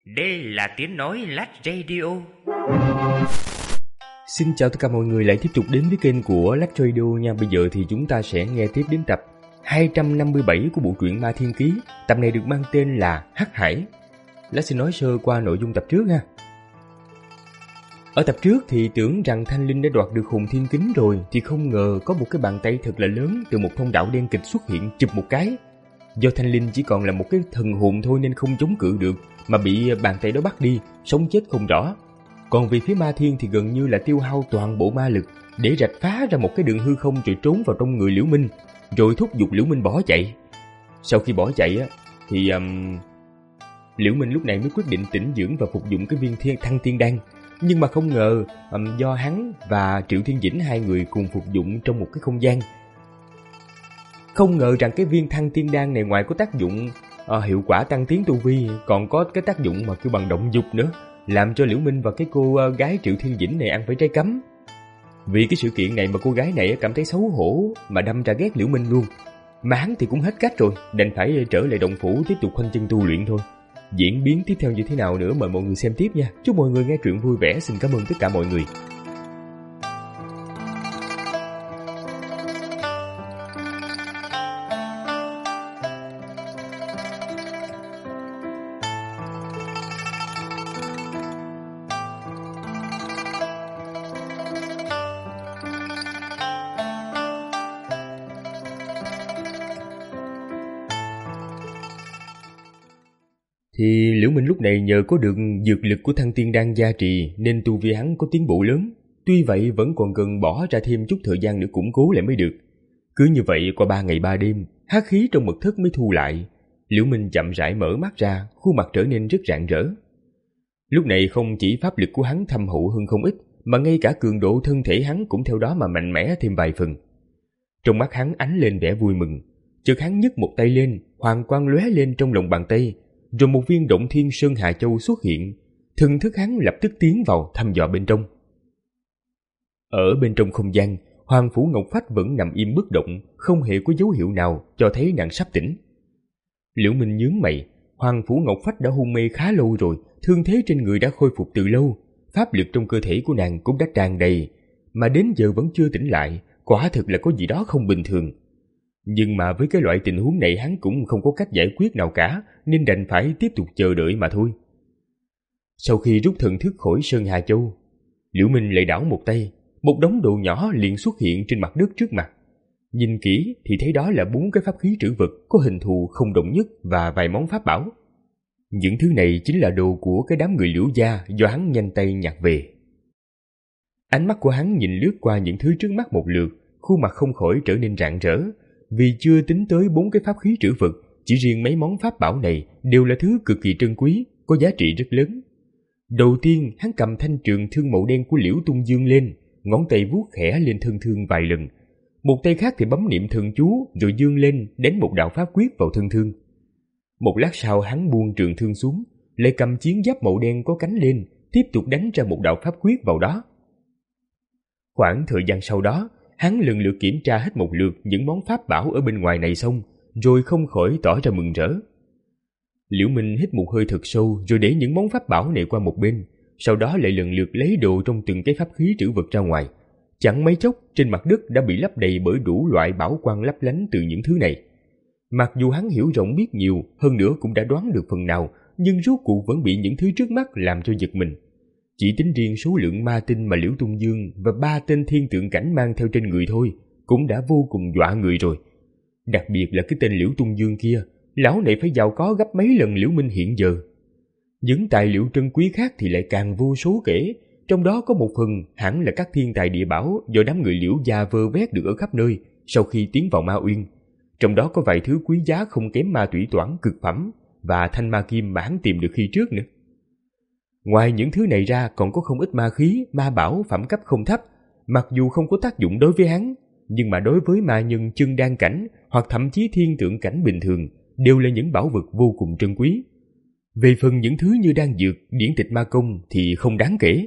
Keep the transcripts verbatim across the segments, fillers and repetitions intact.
Đây là tiếng nói Lát Radio. Xin chào tất cả mọi người lại tiếp tục đến với kênh của Lát Radio nha. Bây giờ thì chúng ta sẽ nghe tiếp đến tập hai trăm năm mươi bảy của bộ truyện Ma Thiên Ký. Tập này được mang tên là Hắc Hải. Lát xin nói sơ qua nội dung tập trước ha. Ở tập trước thì tưởng rằng Thanh Linh đã đoạt được hồn thiên kính rồi, thì không ngờ có một cái bàn tay thật là lớn từ một thông đạo đen kịch xuất hiện chụp một cái. Do Thanh Linh chỉ còn là một cái thần hồn thôi nên không chống cự được, mà bị bàn tay đó bắt đi, sống chết không rõ. Còn về phía Ma Thiên thì gần như là tiêu hao toàn bộ ma lực để rạch phá ra một cái đường hư không rồi trốn vào trong người Liễu Minh, rồi thúc giục Liễu Minh bỏ chạy. Sau khi bỏ chạy á thì um, Liễu Minh lúc này mới quyết định tĩnh dưỡng và phục dụng cái viên thiên thăng tiên đan. Nhưng mà không ngờ um, do hắn và Triệu Thiên Dĩnh hai người cùng phục dụng trong một cái không gian, không ngờ rằng cái viên thăng tiên đan này ngoài có tác dụng uh, hiệu quả tăng tiến tu vi, còn có cái tác dụng mà kêu bằng động dục nữa, làm cho Liễu Minh và cái cô uh, gái Triệu Thiên Dĩnh này ăn phải trái cấm. Vì cái sự kiện này mà cô gái này cảm thấy xấu hổ mà đâm ra ghét Liễu Minh luôn. Mà hắn thì cũng hết cách rồi, đành phải trở lại động phủ tiếp tục khoanh chân tu luyện thôi. Diễn biến tiếp theo như thế nào nữa mời mọi người xem tiếp nha. Chúc mọi người nghe truyện vui vẻ. Xin cảm ơn tất cả mọi người. Thì Liễu Minh lúc này nhờ có được dược lực của thăng tiên đan gia trì nên tu vi hắn có tiến bộ lớn. Tuy vậy vẫn còn cần bỏ ra thêm chút thời gian nữa củng cố lại mới được. Cứ như vậy qua ba ngày ba đêm, hắc khí trong mật thất mới thu lại. Liễu Minh chậm rãi mở mắt ra, khuôn mặt trở nên rất rạng rỡ. Lúc này không chỉ pháp lực của hắn thâm hậu hơn không ít, mà ngay cả cường độ thân thể hắn cũng theo đó mà mạnh mẽ thêm vài phần. Trong mắt hắn ánh lên vẻ vui mừng, chợt hắn nhấc một tay lên, hoàng quang lóe lên trong lòng bàn tay. Rồi một viên động thiên sơn hà châu xuất hiện, thần thức hắn lập tức tiến vào thăm dò bên trong. Ở bên trong không gian, Hoàng Phủ Ngọc Phách vẫn nằm im bất động, không hề có dấu hiệu nào cho thấy nàng sắp tỉnh. Liễu Minh nhướng mày, Hoàng Phủ Ngọc Phách đã hôn mê khá lâu rồi, thương thế trên người đã khôi phục từ lâu, pháp lực trong cơ thể của nàng cũng đã tràn đầy, mà đến giờ vẫn chưa tỉnh lại, quả thực là có gì đó không bình thường. Nhưng mà với cái loại tình huống này hắn cũng không có cách giải quyết nào cả, nên đành phải tiếp tục chờ đợi mà thôi. Sau khi rút thần thức khỏi Sơn Hà Châu, Liễu Minh lại đảo một tay, một đống đồ nhỏ liền xuất hiện trên mặt đất trước mặt. Nhìn kỹ thì thấy đó là bốn cái pháp khí trữ vật có hình thù không đồng nhất và vài món pháp bảo. Những thứ này chính là đồ của cái đám người Liễu gia do hắn nhanh tay nhặt về. Ánh mắt của hắn nhìn lướt qua những thứ trước mắt một lượt, khuôn mặt không khỏi trở nên rạng rỡ. Vì chưa tính tới bốn cái pháp khí trữ vật, chỉ riêng mấy món pháp bảo này đều là thứ cực kỳ trân quý, có giá trị rất lớn. Đầu tiên, hắn cầm thanh trường thương màu đen của Liễu Tung Dương lên, ngón tay vuốt khẽ lên thân thương vài lần. Một tay khác thì bấm niệm thần chú rồi dương lên đánh một đạo pháp quyết vào thân thương. Một lát sau hắn buông trường thương xuống, lại cầm chiến giáp màu đen có cánh lên, tiếp tục đánh ra một đạo pháp quyết vào đó. Khoảng thời gian sau đó, hắn lần lượt kiểm tra hết một lượt những món pháp bảo ở bên ngoài này xong, rồi không khỏi tỏ ra mừng rỡ. Liễu Minh hít một hơi thật sâu rồi để những món pháp bảo này qua một bên, sau đó lại lần lượt lấy đồ trong từng cái pháp khí trữ vật ra ngoài. Chẳng mấy chốc trên mặt đất đã bị lấp đầy bởi đủ loại bảo quang lấp lánh từ những thứ này. Mặc dù hắn hiểu rộng biết nhiều, hơn nữa cũng đã đoán được phần nào, nhưng rốt cuộc vẫn bị những thứ trước mắt làm cho giật mình. Chỉ tính riêng số lượng ma tinh mà Liễu Tung Dương và ba tên thiên tượng cảnh mang theo trên người thôi cũng đã vô cùng dọa người rồi. Đặc biệt là cái tên Liễu Tung Dương kia, lão này phải giàu có gấp mấy lần Liễu Minh hiện giờ. Những tài liệu trân quý khác thì lại càng vô số kể, trong đó có một phần hẳn là các thiên tài địa bảo do đám người Liễu gia vơ vét được ở khắp nơi sau khi tiến vào Ma Uyên. Trong đó có vài thứ quý giá không kém ma tủy toản cực phẩm và thanh ma kim mà hắn tìm được khi trước nữa. Ngoài những thứ này ra còn có không ít ma khí, ma bảo phẩm cấp không thấp, mặc dù không có tác dụng đối với hắn, nhưng mà đối với ma nhân chân đan cảnh hoặc thậm chí thiên tượng cảnh bình thường đều là những bảo vật vô cùng trân quý. Về phần những thứ như đan dược, điển tịch ma công thì không đáng kể.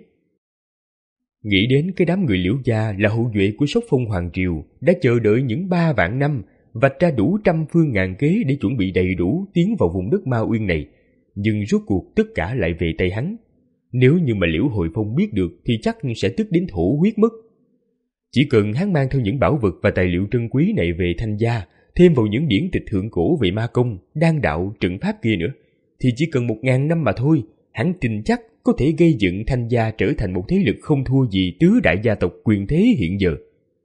Nghĩ đến cái đám người Liễu gia là hậu duệ của Sóc Phong Hoàng Triều đã chờ đợi những ba vạn năm, vạch ra đủ trăm phương ngàn kế để chuẩn bị đầy đủ tiến vào vùng đất Ma Uyên này, nhưng rốt cuộc tất cả lại về tay hắn. Nếu như mà Liễu Hồi Phong biết được thì chắc sẽ tức đến thổ huyết mất. Chỉ cần hắn mang theo những bảo vật và tài liệu trân quý này về Thanh gia, thêm vào những điển tịch thượng cổ về ma công, đan đạo, trận pháp kia nữa, thì chỉ cần một ngàn năm mà thôi, hắn tin chắc có thể gây dựng Thanh gia trở thành một thế lực không thua gì tứ đại gia tộc quyền thế hiện giờ.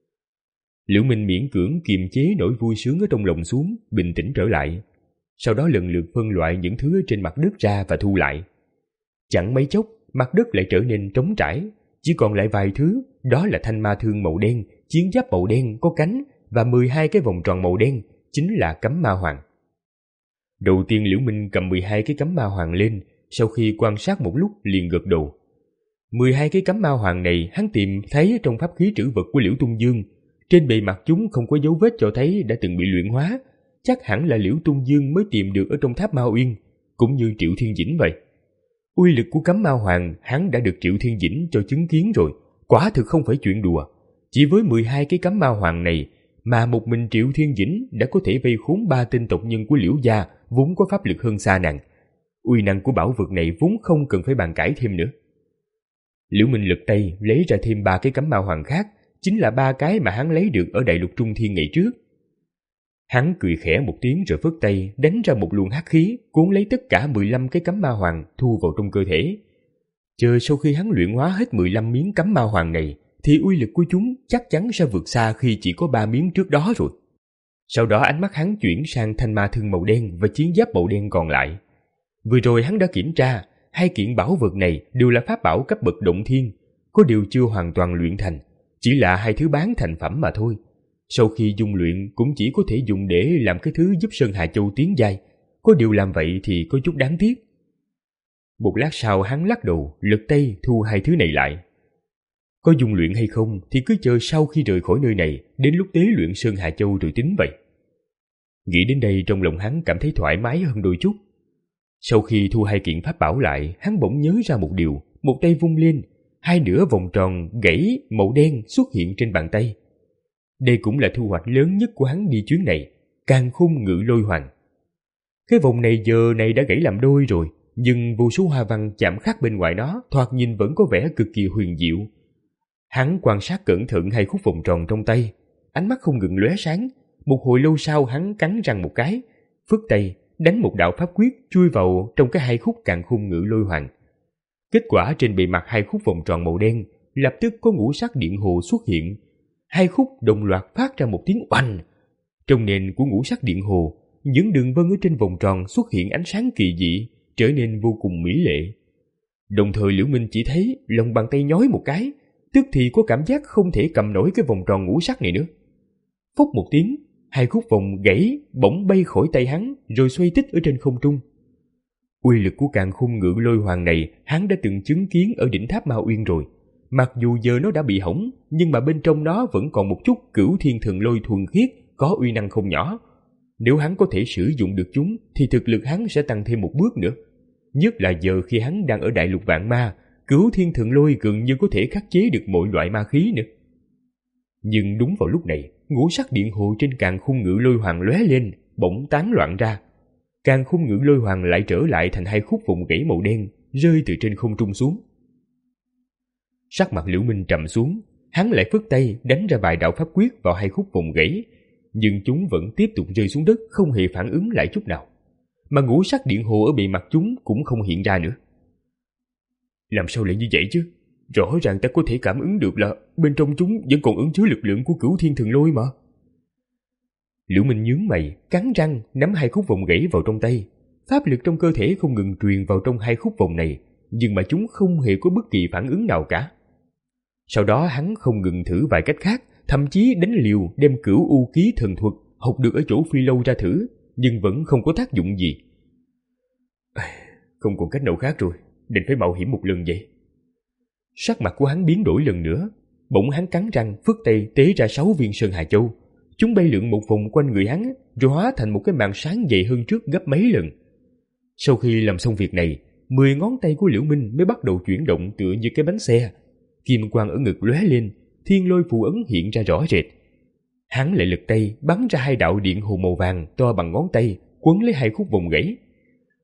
Liễu Minh miễn cưỡng kiềm chế nỗi vui sướng ở trong lòng xuống, bình tĩnh trở lại. Sau đó lần lượt phân loại những thứ trên mặt đất ra và thu lại. Chẳng mấy chốc, mặt đất lại trở nên trống trải, chỉ còn lại vài thứ, đó là thanh ma thương màu đen, chiến giáp màu đen có cánh và mười hai cái vòng tròn màu đen, chính là cấm ma hoàng. Đầu tiên Liễu Minh cầm mười hai cái cấm ma hoàng lên, sau khi quan sát một lúc liền gật đầu. mười hai cái cấm ma hoàng này hắn tìm thấy trong pháp khí trữ vật của Liễu Tung Dương. Trên bề mặt chúng không có dấu vết cho thấy đã từng bị luyện hóa, chắc hẳn là Liễu Tung Dương mới tìm được ở trong tháp Ma Uyên, cũng như Triệu Thiên Dĩnh vậy. Uy lực của cấm ma hoàng hắn đã được Triệu Thiên Dĩnh cho chứng kiến rồi, quả thực không phải chuyện đùa. Chỉ với mười hai cái cấm ma hoàng này mà một mình Triệu Thiên Dĩnh đã có thể vây khốn ba tên tộc nhân của Liễu gia vốn có pháp lực hơn xa nàng. Uy năng của bảo vật này vốn không cần phải bàn cãi thêm nữa. Liễu Minh lật tay lấy ra thêm ba cái cấm ma hoàng khác, chính là ba cái mà hắn lấy được ở Đại Lục Trung Thiên ngày trước. Hắn cười khẽ một tiếng rồi phất tay đánh ra một luồng hắc khí, cuốn lấy tất cả mười lăm cái cấm ma hoàng thu vào trong cơ thể. Chờ sau khi hắn luyện hóa hết mười lăm miếng cấm ma hoàng này, thì uy lực của chúng chắc chắn sẽ vượt xa khi chỉ có ba miếng trước đó rồi. Sau đó ánh mắt hắn chuyển sang thanh ma thương màu đen và chiến giáp màu đen còn lại. Vừa rồi hắn đã kiểm tra, hai kiện bảo vật này đều là pháp bảo cấp bậc động thiên, có điều chưa hoàn toàn luyện thành, chỉ là hai thứ bán thành phẩm mà thôi. Sau khi dung luyện cũng chỉ có thể dùng để làm cái thứ giúp Sơn Hà Châu tiến giai, có điều làm vậy thì có chút đáng tiếc. Một lát sau hắn lắc đầu, lật tay thu hai thứ này lại. Có dung luyện hay không thì cứ chờ sau khi rời khỏi nơi này, đến lúc tế luyện Sơn Hà Châu rồi tính vậy. Nghĩ đến đây trong lòng hắn cảm thấy thoải mái hơn đôi chút. Sau khi thu hai kiện pháp bảo lại, hắn bỗng nhớ ra một điều, một tay vung lên, hai nửa vòng tròn gãy màu đen xuất hiện trên bàn tay. Đây cũng là thu hoạch lớn nhất của hắn đi chuyến này, Càn Khôn Ngự Lôi Hoàng. Cái vòng này giờ này đã gãy làm đôi rồi, nhưng vô số hoa văn chạm khắc bên ngoài nó thoạt nhìn vẫn có vẻ cực kỳ huyền diệu. Hắn quan sát cẩn thận hai khúc vòng tròn trong tay, ánh mắt không ngừng lóe sáng. Một hồi lâu sau hắn cắn răng một cái, phất tay đánh một đạo pháp quyết chui vào trong cái hai khúc Càn Khôn Ngự Lôi Hoàng. Kết quả trên bề mặt hai khúc vòng tròn màu đen lập tức có ngũ sắc điện hồ xuất hiện. Hai khúc đồng loạt phát ra một tiếng oanh. Trong nền của ngũ sắc điện hồ, những đường vân ở trên vòng tròn xuất hiện ánh sáng kỳ dị, trở nên vô cùng mỹ lệ. Đồng thời Liễu Minh chỉ thấy lòng bàn tay nhói một cái, tức thì có cảm giác không thể cầm nổi cái vòng tròn ngũ sắc này nữa. Phốc một tiếng, hai khúc vòng gãy bỗng bay khỏi tay hắn rồi xoay tít ở trên không trung. Uy lực của Càn Khôn Ngự Lôi Hoàng này hắn đã từng chứng kiến ở đỉnh tháp Ma Uyên rồi. Mặc dù giờ nó đã bị hỏng, nhưng mà bên trong nó vẫn còn một chút Cửu Thiên Thần Lôi thuần khiết, có uy năng không nhỏ. Nếu hắn có thể sử dụng được chúng thì thực lực hắn sẽ tăng thêm một bước nữa. Nhất là giờ khi hắn đang ở Đại Lục Vạn Ma, Cửu Thiên Thần Lôi gần như có thể khắc chế được mọi loại ma khí nữa. Nhưng đúng vào lúc này, ngũ sắc điện hồ trên Càn Khôn Ngự Lôi Hoàng lóe lên, bỗng tán loạn ra. Càn Khôn Ngự Lôi Hoàng lại trở lại thành hai khúc vòng gãy màu đen, rơi từ trên không trung xuống. Sắc mặt Liễu Minh trầm xuống, hắn lại phất tay đánh ra vài đạo pháp quyết vào hai khúc vòng gãy, nhưng chúng vẫn tiếp tục rơi xuống đất, không hề phản ứng lại chút nào. Mà ngũ sắc điện hồ ở bề mặt chúng cũng không hiện ra nữa. Làm sao lại như vậy chứ? Rõ ràng ta có thể cảm ứng được là bên trong chúng vẫn còn ẩn chứa lực lượng của Cửu Thiên Thần Lôi mà. Liễu Minh nhướng mày, cắn răng nắm hai khúc vòng gãy vào trong tay. Pháp lực trong cơ thể không ngừng truyền vào trong hai khúc vòng này, nhưng mà chúng không hề có bất kỳ phản ứng nào cả. Sau đó hắn không ngừng thử vài cách khác, thậm chí đánh liều đem Cửu U Ký thần thuật học được ở chỗ Phi Lâu ra thử, nhưng vẫn không có tác dụng gì. Không còn cách nào khác rồi, định phải mạo hiểm một lần vậy. Sắc mặt của hắn biến đổi lần nữa, bỗng hắn cắn răng phất tay tế ra sáu viên Sơn Hà Châu. Chúng bay lượn một vòng quanh người hắn, rồi hóa thành một cái màn sáng dày hơn trước gấp mấy lần. Sau khi làm xong việc này, mười ngón tay của Liễu Minh mới bắt đầu chuyển động tựa như cái bánh xe. Kim quang ở ngực lóe lên, thiên lôi phù ấn hiện ra rõ rệt. Hắn lại lật tay bắn ra hai đạo điện hồ màu vàng to bằng ngón tay, quấn lấy hai khúc vòng gãy.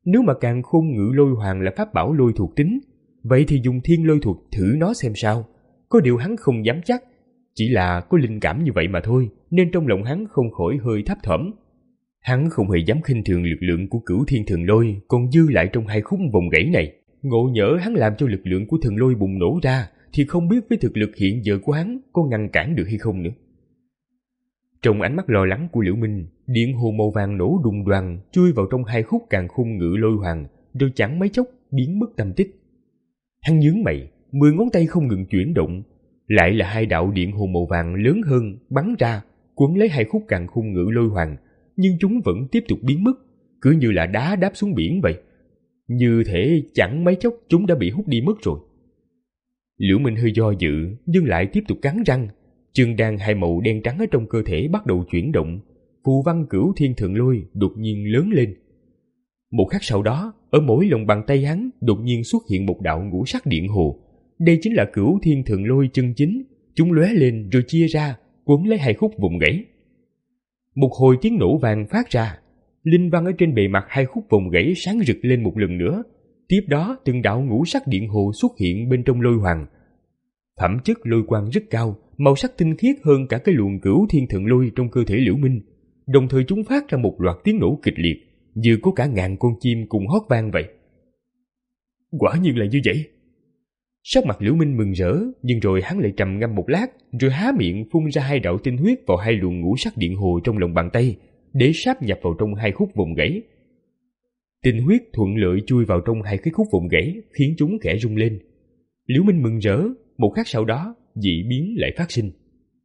Nếu mà càn khôn ngự lôi hoàng là pháp bảo lôi thuộc tính, vậy thì dùng thiên lôi thuật thử nó xem sao. Có điều hắn không dám chắc, chỉ là có linh cảm như vậy mà thôi, nên trong lòng hắn không khỏi hơi thấp thỏm. Hắn không hề dám khinh thường lực lượng của Cửu Thiên Thần Lôi còn dư lại trong hai khúc vòng gãy này. Ngộ nhỡ hắn làm cho lực lượng của thần lôi bùng nổ ra, thì không biết với thực lực hiện giờ của hắn có ngăn cản được hay không nữa. Trong ánh mắt lo lắng của Liễu Minh, điện hồ màu vàng nổ đùng đoàng chui vào trong hai khúc càn khôn ngự lôi hoàng, rồi chẳng mấy chốc biến mất tâm tích. Hắn nhướng mày, mười ngón tay không ngừng chuyển động, lại là hai đạo điện hồ màu vàng lớn hơn bắn ra, quấn lấy hai khúc càn khôn ngự lôi hoàng, nhưng chúng vẫn tiếp tục biến mất, cứ như là đá đáp xuống biển vậy. Như thể chẳng mấy chốc chúng đã bị hút đi mất rồi. Liễu Minh hơi do dự, nhưng lại tiếp tục cắn răng. Chân đan hai màu đen trắng ở trong cơ thể bắt đầu chuyển động, phù văn Cửu Thiên Thần Lôi đột nhiên lớn lên. Một khắc sau đó, ở mỗi lòng bàn tay hắn đột nhiên xuất hiện một đạo ngũ sắc điện hồ. Đây chính là Cửu Thiên Thần Lôi chân chính. Chúng lóe lên rồi chia ra, quấn lấy hai khúc vùng gãy. Một hồi tiếng nổ vàng phát ra, linh văn ở trên bề mặt hai khúc vòng gãy sáng rực lên một lần nữa. Tiếp đó từng đạo ngũ sắc điện hồ xuất hiện bên trong lôi hoàng. Phẩm chất lôi quang rất cao, màu sắc tinh khiết hơn cả cái luồng Cửu Thiên Thần Lôi trong cơ thể Liễu Minh. Đồng thời chúng phát ra một loạt tiếng nổ kịch liệt, như có cả ngàn con chim cùng hót vang vậy. Quả nhiên là như vậy. Sắc mặt Liễu Minh mừng rỡ, nhưng rồi hắn lại trầm ngâm một lát, rồi há miệng phun ra hai đạo tinh huyết vào hai luồng ngũ sắc điện hồ trong lòng bàn tay, để sáp nhập vào trong hai khúc vòng gãy. Tinh huyết thuận lợi chui vào trong hai cái khúc vòng gãy, khiến chúng khẽ rung lên. Liễu Minh mừng rỡ, một khắc sau đó, dị biến lại phát sinh.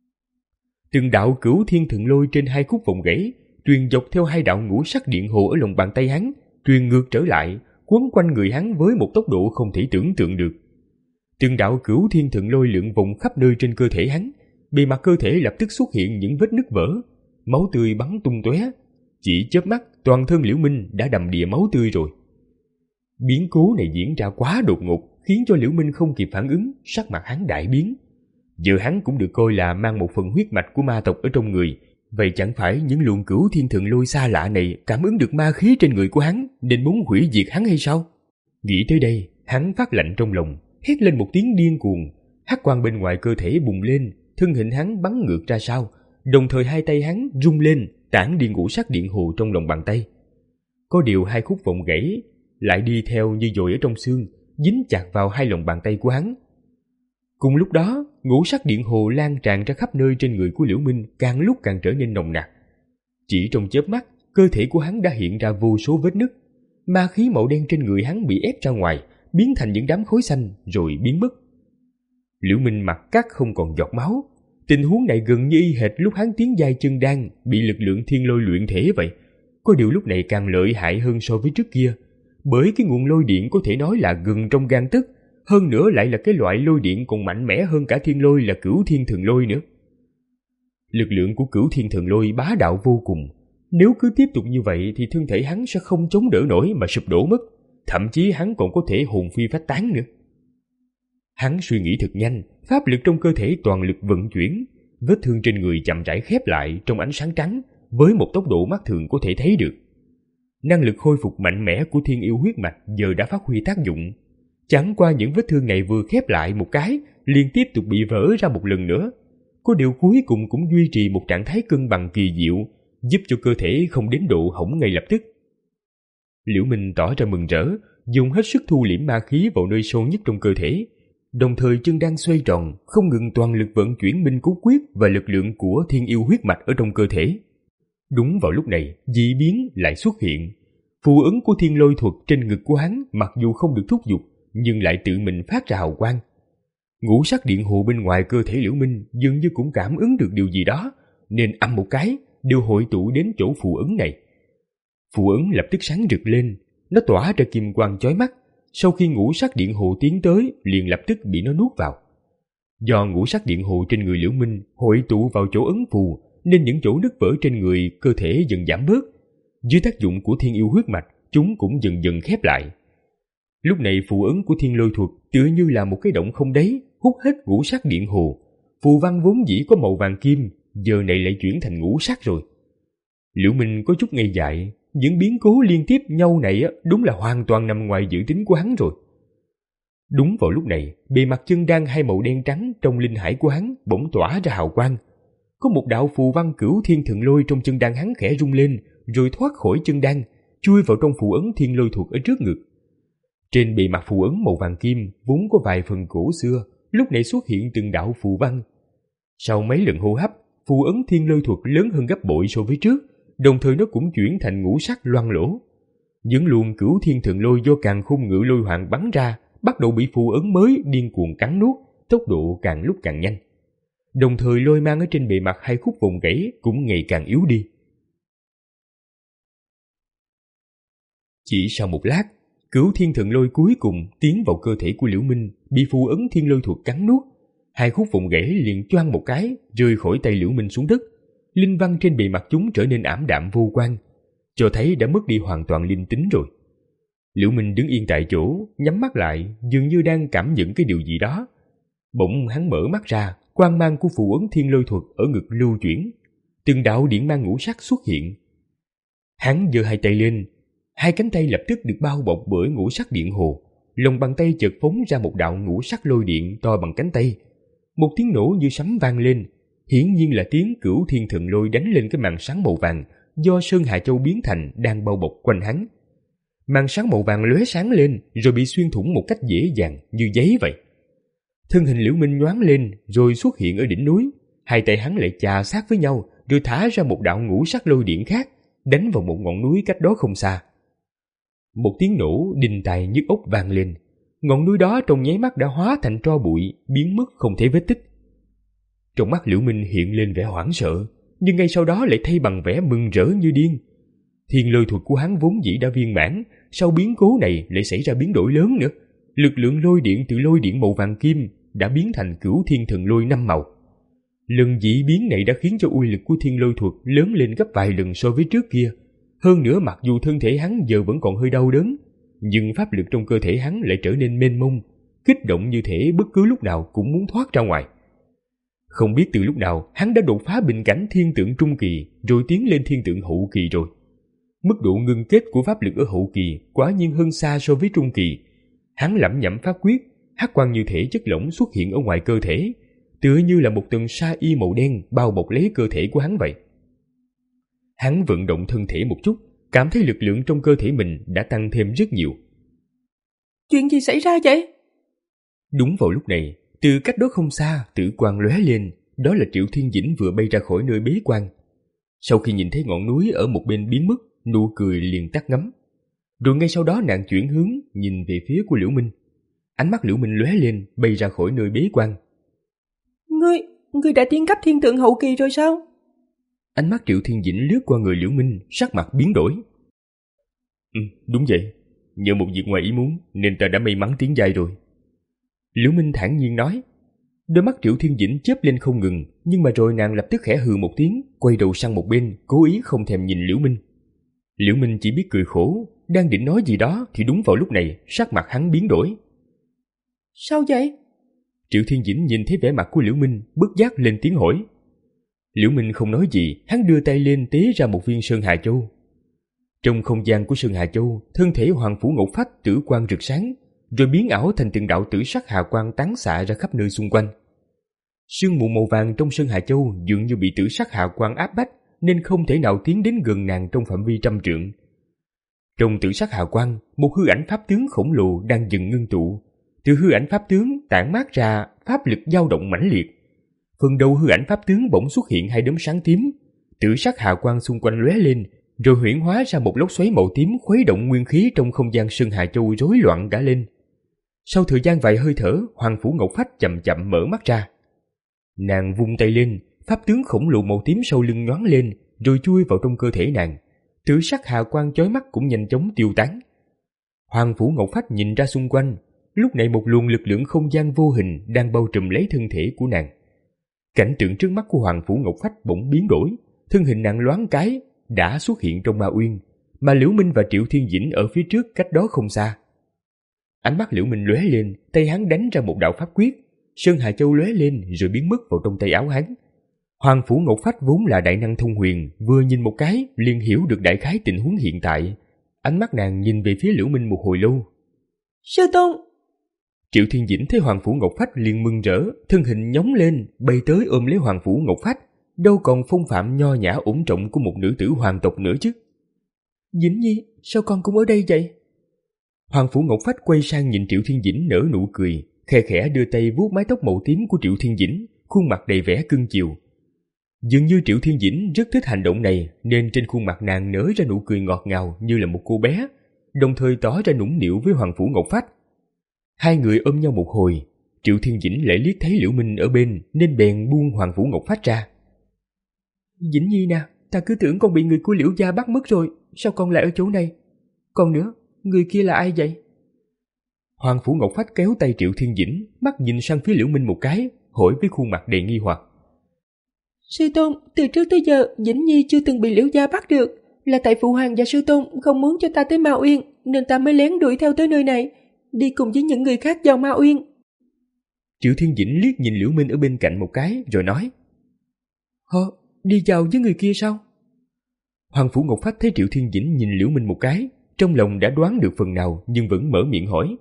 Từng đạo Cửu Thiên Thần Lôi trên hai khúc vòng gãy truyền dọc theo hai đạo ngũ sắc điện hồ ở lòng bàn tay hắn, truyền ngược trở lại, quấn quanh người hắn với một tốc độ không thể tưởng tượng được. Từng đạo Cửu Thiên Thần Lôi lượn vòng khắp nơi trên cơ thể hắn, bề mặt cơ thể lập tức xuất hiện những vết nứt vỡ, máu tươi bắn tung tóe. Chỉ chớp mắt, toàn thân Liễu Minh đã đầm đìa máu tươi rồi. Biến cố này diễn ra quá đột ngột, khiến cho Liễu Minh không kịp phản ứng, sắc mặt hắn đại biến. Giờ hắn cũng được coi là mang một phần huyết mạch của ma tộc ở trong người, vậy chẳng phải những luồng Cửu Thiên Thần Lôi xa lạ này cảm ứng được ma khí trên người của hắn, nên muốn hủy diệt hắn hay sao? Nghĩ tới đây, hắn phát lạnh trong lòng, hét lên một tiếng điên cuồng. Hắc quang bên ngoài cơ thể bùng lên, thân hình hắn bắn ngược ra sau, đồng thời hai tay hắn rung lên, tản đi ngũ sắc điện hồ trong lòng bàn tay. Có điều hai khúc vòng gãy lại đi theo như dội ở trong xương, dính chặt vào hai lòng bàn tay của hắn. Cùng lúc đó, ngũ sắc điện hồ lan tràn ra khắp nơi trên người của Liễu Minh, càng lúc càng trở nên nồng nặc. Chỉ trong chớp mắt, cơ thể của hắn đã hiện ra vô số vết nứt. Ma khí màu đen trên người hắn bị ép ra ngoài, biến thành những đám khối xanh rồi biến mất. Liễu Minh mặt cắt không còn giọt máu. Tình huống này gần như y hệt lúc hắn tiến giai chân đan bị lực lượng thiên lôi luyện thể vậy. Có điều lúc này càng lợi hại hơn so với trước kia, bởi cái nguồn lôi điện có thể nói là gần trong gang tấc, hơn nữa lại là cái loại lôi điện còn mạnh mẽ hơn cả thiên lôi là Cửu Thiên Thần Lôi nữa. Lực lượng của Cửu Thiên Thần Lôi bá đạo vô cùng, nếu cứ tiếp tục như vậy thì thân thể hắn sẽ không chống đỡ nổi mà sụp đổ mất, thậm chí hắn còn có thể hồn phi phách tán nữa. Hắn suy nghĩ thật nhanh, pháp lực trong cơ thể toàn lực vận chuyển, vết thương trên người chậm rãi khép lại trong ánh sáng trắng với một tốc độ mắt thường có thể thấy được. Năng lực khôi phục mạnh mẽ của thiên yêu huyết mạch giờ đã phát huy tác dụng. Chẳng qua những vết thương này vừa khép lại một cái, liền tiếp tục bị vỡ ra một lần nữa. Có điều cuối cùng cũng duy trì một trạng thái cân bằng kỳ diệu, giúp cho cơ thể không đến độ hỏng ngay lập tức. Liễu Minh tỏ ra mừng rỡ, dùng hết sức thu liễm ma khí vào nơi sâu nhất trong cơ thể, đồng thời chân đang xoay tròn, không ngừng toàn lực vận chuyển Minh Cú Quyết và lực lượng của thiên yêu huyết mạch ở trong cơ thể. Đúng vào lúc này, dị biến lại xuất hiện. Phù ấn của thiên lôi thuật trên ngực của hắn mặc dù không được thúc giục, nhưng lại tự mình phát ra hào quang. Ngũ sắc điện hồ bên ngoài cơ thể Liễu Minh dường như cũng cảm ứng được điều gì đó, nên âm một cái đều hội tụ đến chỗ phù ấn này. Phù ấn lập tức sáng rực lên, nó tỏa ra kim quang chói mắt. Sau khi ngũ sắc điện hồ tiến tới, liền lập tức bị nó nuốt vào. Do ngũ sắc điện hồ trên người Liễu Minh hội tụ vào chỗ ấn phù, nên những chỗ nứt vỡ trên người cơ thể dần giảm bớt. Dưới tác dụng của thiên yêu huyết mạch, chúng cũng dần dần khép lại. Lúc này phù ấn của thiên lôi thuật tựa như là một cái động không đáy, hút hết ngũ sắc điện hồ. Phù văn vốn dĩ có màu vàng kim, giờ này lại chuyển thành ngũ sắc rồi. Liễu Minh có chút ngây dại, những biến cố liên tiếp nhau này đúng là hoàn toàn nằm ngoài dự tính của hắn rồi. Đúng vào lúc này, bề mặt chân đan hai màu đen trắng trong linh hải của hắn bỗng tỏa ra hào quang. Có một đạo phù văn Cửu Thiên Thần Lôi trong chân đan hắn khẽ rung lên, rồi thoát khỏi chân đan, chui vào trong phù ấn Thiên Lôi Thuật ở trước ngực. Trên bề mặt phù ấn màu vàng kim vốn có vài phần cổ xưa, lúc này xuất hiện từng đạo phù văn. Sau mấy lần hô hấp, phù ấn Thiên Lôi Thuật lớn hơn gấp bội so với trước, đồng thời nó cũng chuyển thành ngũ sắc loang lỗ. Những luồng Cửu Thiên Thần Lôi do Càn Khôn Ngự Lôi Hoàng bắn ra bắt đầu bị phù ấn mới điên cuồng cắn nuốt, tốc độ càng lúc càng nhanh. Đồng thời lôi mang ở trên bề mặt hai khúc vùng gãy cũng ngày càng yếu đi. Chỉ sau một lát, Cửu Thiên Thần Lôi cuối cùng tiến vào cơ thể của Liễu Minh, bị phù ấn Thiên Lôi Thuật cắn nuốt. Hai khúc vùng gãy liền choang một cái, rơi khỏi tay Liễu Minh xuống đất. Linh văn trên bề mặt chúng trở nên ảm đạm vô quang, cho thấy đã mất đi hoàn toàn linh tính rồi. Liễu Minh đứng yên tại chỗ, nhắm mắt lại, dường như đang cảm nhận cái điều gì đó. Bỗng hắn mở mắt ra, quang mang của phù ấn Thiên Lôi Thuật ở ngực lưu chuyển, từng đạo điện mang ngũ sắc xuất hiện. Hắn giơ hai tay lên, hai cánh tay lập tức được bao bọc bởi ngũ sắc điện hồ, lòng bàn tay chợt phóng ra một đạo ngũ sắc lôi điện to bằng cánh tay. Một tiếng nổ như sấm vang lên, hiển nhiên là tiếng Cửu Thiên Thần Lôi đánh lên cái màn sáng màu vàng do Sơn Hà Châu biến thành đang bao bọc quanh hắn. Màn sáng màu vàng lóe sáng lên rồi bị xuyên thủng một cách dễ dàng như giấy vậy. Thân hình Liễu Minh nhoáng lên rồi xuất hiện ở đỉnh núi, hai tay hắn lại chà sát với nhau rồi thả ra một đạo ngũ sắc lôi điện khác, đánh vào một ngọn núi cách đó không xa. Một tiếng nổ đinh tai nhức óc vang lên, ngọn núi đó trong nháy mắt đã hóa thành tro bụi, biến mất không thấy vết tích. Trong mắt Liễu Minh hiện lên vẻ hoảng sợ, nhưng ngay sau đó lại thay bằng vẻ mừng rỡ như điên. Thiên Lôi Thuật của hắn vốn dĩ đã viên mãn, sau biến cố này lại xảy ra biến đổi lớn nữa. Lực lượng lôi điện từ lôi điện màu vàng kim đã biến thành Cửu Thiên Thần Lôi năm màu. Lần dị biến này đã khiến cho uy lực của Thiên Lôi Thuật lớn lên gấp vài lần so với trước kia. Hơn nữa, mặc dù thân thể hắn giờ vẫn còn hơi đau đớn, nhưng pháp lực trong cơ thể hắn lại trở nên mênh mông, kích động như thể bất cứ lúc nào cũng muốn thoát ra ngoài. Không biết từ lúc nào hắn đã đột phá bình cảnh thiên tượng trung kỳ rồi tiến lên thiên tượng hậu kỳ rồi. Mức độ ngưng kết của pháp lực ở hậu kỳ quả nhiên hơn xa so với trung kỳ. Hắn lẩm nhẩm pháp quyết, hắc quang như thể chất lỏng xuất hiện ở ngoài cơ thể, tựa như là một tầng sa y màu đen bao bọc lấy cơ thể của hắn vậy. Hắn vận động thân thể một chút, cảm thấy lực lượng trong cơ thể mình đã tăng thêm rất nhiều. Chuyện gì xảy ra vậy? Đúng vào lúc này, từ cách đó không xa, tử quang lóe lên, đó là Triệu Thiên Dĩnh vừa bay ra khỏi nơi bế quan. Sau khi nhìn thấy ngọn núi ở một bên biến mất, nụ cười liền tắt ngấm. Rồi ngay sau đó nàng chuyển hướng, nhìn về phía của Liễu Minh. Ánh mắt Liễu Minh lóe lên, bay ra khỏi nơi bế quan. Ngươi, ngươi đã tiến cấp thiên tượng hậu kỳ rồi sao? Ánh mắt Triệu Thiên Dĩnh lướt qua người Liễu Minh, sắc mặt biến đổi. Ừ, đúng vậy. Nhờ một việc ngoài ý muốn nên ta đã may mắn tiến giai rồi. Liễu Minh thản nhiên nói. Đôi mắt Triệu Thiên Dĩnh chớp lên không ngừng, nhưng mà rồi nàng lập tức khẽ hừ một tiếng, quay đầu sang một bên, cố ý không thèm nhìn Liễu Minh. Liễu Minh chỉ biết cười khổ, đang định nói gì đó thì đúng vào lúc này, sắc mặt hắn biến đổi. Sao vậy? Triệu Thiên Dĩnh nhìn thấy vẻ mặt của Liễu Minh, bất giác lên tiếng hỏi. Liễu Minh không nói gì, hắn đưa tay lên tế ra một viên Sơn Hà Châu. Trong không gian của Sơn Hà Châu, thân thể Hoàng Phủ Ngọc Phách tử quang rực sáng, rồi biến ảo thành từng đạo tử sắc hà quang tán xạ ra khắp nơi xung quanh. Sương mù màu vàng trong Sơn Hà Châu dường như bị tử sắc hà quang áp bách, nên không thể nào tiến đến gần nàng trong phạm vi trăm trượng. Trong tử sắc hà quang, một hư ảnh pháp tướng khổng lồ đang dần ngưng tụ. Từ hư ảnh pháp tướng tản mát ra pháp lực dao động mãnh liệt. Phần đầu hư ảnh pháp tướng bỗng xuất hiện hai đốm sáng tím, tử sắc hà quang xung quanh lóe lên, rồi huyễn hóa ra một lốc xoáy màu tím khuấy động nguyên khí trong không gian Sơn Hà Châu rối loạn cả lên. Sau thời gian vài hơi thở, Hoàng Phủ Ngọc Phách chậm chậm mở mắt ra. Nàng vung tay lên, pháp tướng khổng lồ màu tím sau lưng nhoáng lên, rồi chui vào trong cơ thể nàng. Tử sắc hà quang chói mắt cũng nhanh chóng tiêu tán. Hoàng Phủ Ngọc Phách nhìn ra xung quanh, lúc này một luồng lực lượng không gian vô hình đang bao trùm lấy thân thể của nàng. Cảnh tượng trước mắt của Hoàng Phủ Ngọc Phách bỗng biến đổi, thân hình nàng loáng cái đã xuất hiện trong Ma Uyên, mà Liễu Minh và Triệu Thiên Dĩnh ở phía trước cách đó không xa. Ánh mắt Liễu Minh lóe lên, tay hắn đánh ra một đạo pháp quyết, Sơn Hà Châu lóe lên rồi biến mất vào trong tay áo hắn. Hoàng Phủ Ngọc Phách vốn là đại năng thông huyền, vừa nhìn một cái liền hiểu được đại khái tình huống hiện tại. Ánh mắt nàng nhìn về phía Liễu Minh một hồi lâu. Sư tôn! Triệu Thiên Dĩnh thấy Hoàng Phủ Ngọc Phách liền mừng rỡ, thân hình nhóng lên, bay tới ôm lấy Hoàng Phủ Ngọc Phách, đâu còn phong phạm nho nhã ổn trọng của một nữ tử hoàng tộc nữa chứ. Dĩnh Nhi, sao con cũng ở đây vậy? Hoàng Phủ Ngọc Phách quay sang nhìn Triệu Thiên Dĩnh nở nụ cười, khe khẽ đưa tay vuốt mái tóc màu tím của Triệu Thiên Dĩnh, khuôn mặt đầy vẻ cưng chiều. Dường như Triệu Thiên Dĩnh rất thích hành động này, nên trên khuôn mặt nàng nở ra nụ cười ngọt ngào như là một cô bé, đồng thời tỏ ra nũng nịu với Hoàng Phủ Ngọc Phách. Hai người ôm nhau một hồi, Triệu Thiên Dĩnh lại liếc thấy Liễu Minh ở bên nên bèn buông Hoàng Phủ Ngọc Phách ra. Dĩnh Nhi nè, ta cứ tưởng con bị người của Liễu gia bắt mất rồi, sao con lại ở chỗ này? Còn nữa, người kia là ai vậy? Hoàng Phủ Ngọc Phách kéo tay Triệu Thiên Dĩnh, mắt nhìn sang phía Liễu Minh một cái, hỏi với khuôn mặt đầy nghi hoặc. Sư tôn, từ trước tới giờ Dĩnh Nhi chưa từng bị Liễu gia bắt được, là tại phụ hoàng và sư tôn không muốn cho ta tới Ma Uyên, nên ta mới lén đuổi theo tới nơi này, đi cùng với những người khác vào Ma Uyên. Triệu Thiên Dĩnh liếc nhìn Liễu Minh ở bên cạnh một cái rồi nói. Hả? Đi vào với người kia sao? Hoàng Phủ Ngọc Phách thấy Triệu Thiên Dĩnh nhìn Liễu Minh một cái, trong lòng đã đoán được phần nào nhưng vẫn mở miệng hỏi.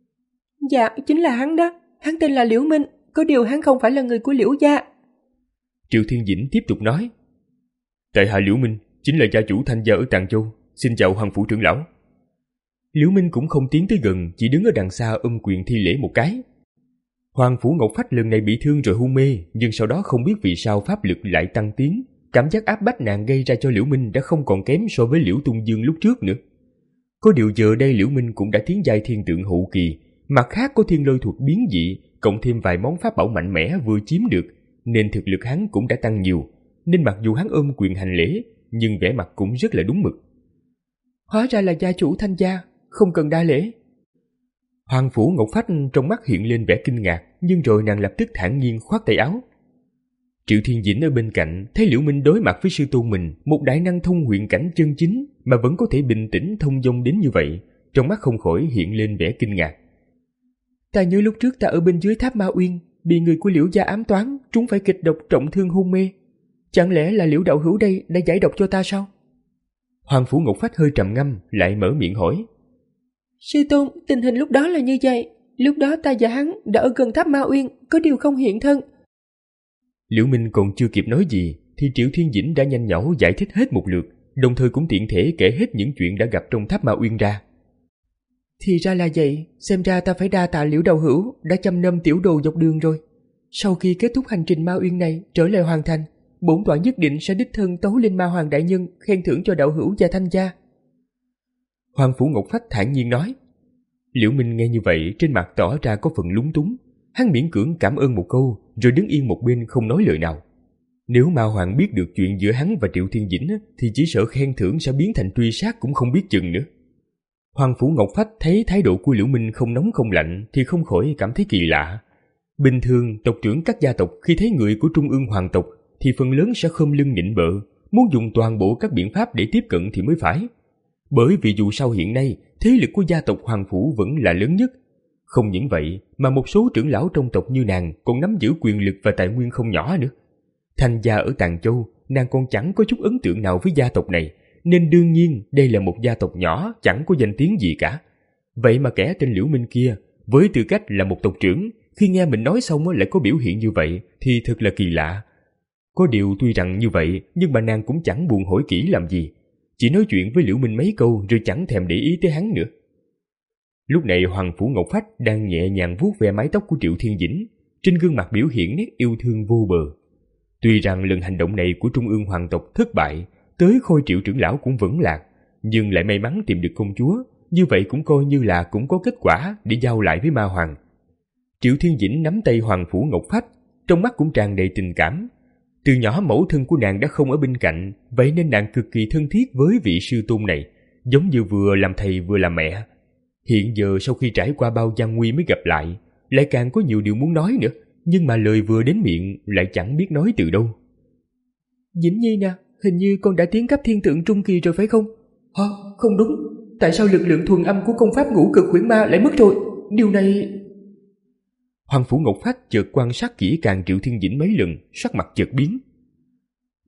Dạ, chính là hắn đó, hắn tên là Liễu Minh, có điều hắn không phải là người của Liễu gia. Triệu Thiên Dĩnh tiếp tục nói. Tại hạ Liễu Minh, chính là gia chủ Thanh gia ở Tàng Châu, xin chào Hoàng Phủ trưởng lão. Liễu Minh cũng không tiến tới gần, chỉ đứng ở đằng xa ôm quyền thi lễ một cái. Hoàng Phủ Ngọc Phách lần này bị thương rồi hôn mê, nhưng sau đó không biết vì sao pháp lực lại tăng tiến, cảm giác áp bách nàng gây ra cho Liễu Minh đã không còn kém so với Liễu Tung Dương lúc trước nữa. Có điều giờ đây Liễu Minh cũng đã tiến giai thiên tượng hậu kỳ, mặt khác có thiên lôi thuật biến dị, cộng thêm vài món pháp bảo mạnh mẽ vừa chiếm được, nên thực lực hắn cũng đã tăng nhiều, nên mặc dù hắn ôm quyền hành lễ, nhưng vẻ mặt cũng rất là đúng mực. Hóa ra là gia chủ Thanh gia, không cần đa lễ. Hoàng Phủ Ngọc Phách trong mắt hiện lên vẻ kinh ngạc, nhưng rồi nàng lập tức thản nhiên khoát tay áo. Triệu Thiên Dĩnh ở bên cạnh thấy Liễu Minh đối mặt với sư tôn mình, một đại năng thông huyền cảnh chân chính mà vẫn có thể bình tĩnh thông dong đến như vậy, trong mắt không khỏi hiện lên vẻ kinh ngạc. Ta nhớ lúc trước ta ở bên dưới tháp Ma Uyên, bị người của Liễu gia ám toán, trúng phải kịch độc trọng thương hôn mê. Chẳng lẽ là Liễu đạo hữu đây đã giải độc cho ta sao? Hoàng Phủ Ngọc Phách hơi trầm ngâm, lại mở miệng hỏi. Sư tôn, tình hình lúc đó là như vậy. Lúc đó ta và hắn đã ở gần tháp Ma Uyên, có điều không hiện thân. Liễu Minh còn chưa kịp nói gì thì Triệu Thiên Dĩnh đã nhanh nhảu giải thích hết một lượt, đồng thời cũng tiện thể kể hết những chuyện đã gặp trong tháp Ma Uyên ra. Thì ra là vậy, xem ra ta phải đa tạ Liễu đạo hữu đã chăm nom tiểu đồ dọc đường rồi. Sau khi kết thúc hành trình Ma Uyên này trở lại hoàn thành, bổn tọa nhất định sẽ đích thân tấu lên Ma Hoàng đại nhân khen thưởng cho đạo hữu và Thanh gia. Hoàng Phủ Ngọc Phách thản nhiên nói. Liễu Minh nghe như vậy trên mặt tỏ ra có phần lúng túng, hắn miễn cưỡng cảm ơn một câu rồi đứng yên một bên không nói lời nào. Nếu Ma Hoàng biết được chuyện giữa hắn và Triệu Thiên Dĩnh thì chỉ sợ khen thưởng sẽ biến thành truy sát cũng không biết chừng nữa. Hoàng Phủ Ngọc Phách thấy thái độ của Liễu Minh không nóng không lạnh thì không khỏi cảm thấy kỳ lạ. Bình thường tộc trưởng các gia tộc khi thấy người của Trung ương hoàng tộc thì phần lớn sẽ khom lưng nịnh bợ, muốn dùng toàn bộ các biện pháp để tiếp cận thì mới phải. Bởi vì dù sao hiện nay thế lực của gia tộc Hoàng Phủ vẫn là lớn nhất. Không những vậy mà một số trưởng lão trong tộc như nàng còn nắm giữ quyền lực và tài nguyên không nhỏ nữa. Thanh gia ở Tàng Châu, nàng còn chẳng có chút ấn tượng nào với gia tộc này, nên đương nhiên đây là một gia tộc nhỏ chẳng có danh tiếng gì cả. Vậy mà kẻ tên Liễu Minh kia, với tư cách là một tộc trưởng, khi nghe mình nói xong lại có biểu hiện như vậy thì thật là kỳ lạ. Có điều tuy rằng như vậy nhưng mà nàng cũng chẳng buồn hỏi kỹ làm gì, chỉ nói chuyện với Liễu Minh mấy câu rồi chẳng thèm để ý tới hắn nữa. Lúc này Hoàng Phủ Ngọc Phách đang nhẹ nhàng vuốt ve mái tóc của Triệu Thiên Dĩnh, trên gương mặt biểu hiện nét yêu thương vô bờ. Tuy rằng lần hành động này của Trung ương hoàng tộc thất bại, tới Khôi Triệu trưởng lão cũng vẫn lạc, nhưng lại may mắn tìm được công chúa, như vậy cũng coi như là cũng có kết quả để giao lại với Ma Hoàng. Triệu Thiên Dĩnh nắm tay Hoàng Phủ Ngọc Phách, trong mắt cũng tràn đầy tình cảm. Từ nhỏ mẫu thân của nàng đã không ở bên cạnh, vậy nên nàng cực kỳ thân thiết với vị sư tôn này, giống như vừa làm thầy vừa làm mẹ. Hiện giờ sau khi trải qua bao gian nguy mới gặp lại, lại càng có nhiều điều muốn nói nữa, nhưng mà lời vừa đến miệng lại chẳng biết nói từ đâu. Dĩnh Nhi nè, hình như con đã tiến cấp thiên tượng trung kỳ rồi phải không? Hả? Không đúng, tại sao lực lượng thuần âm của công pháp ngũ cực huyễn ma lại mất rồi? Điều này... Hoàng Phủ Ngọc Phách chợt quan sát kỹ càng Triệu Thiên Dĩnh mấy lần, sắc mặt chợt biến.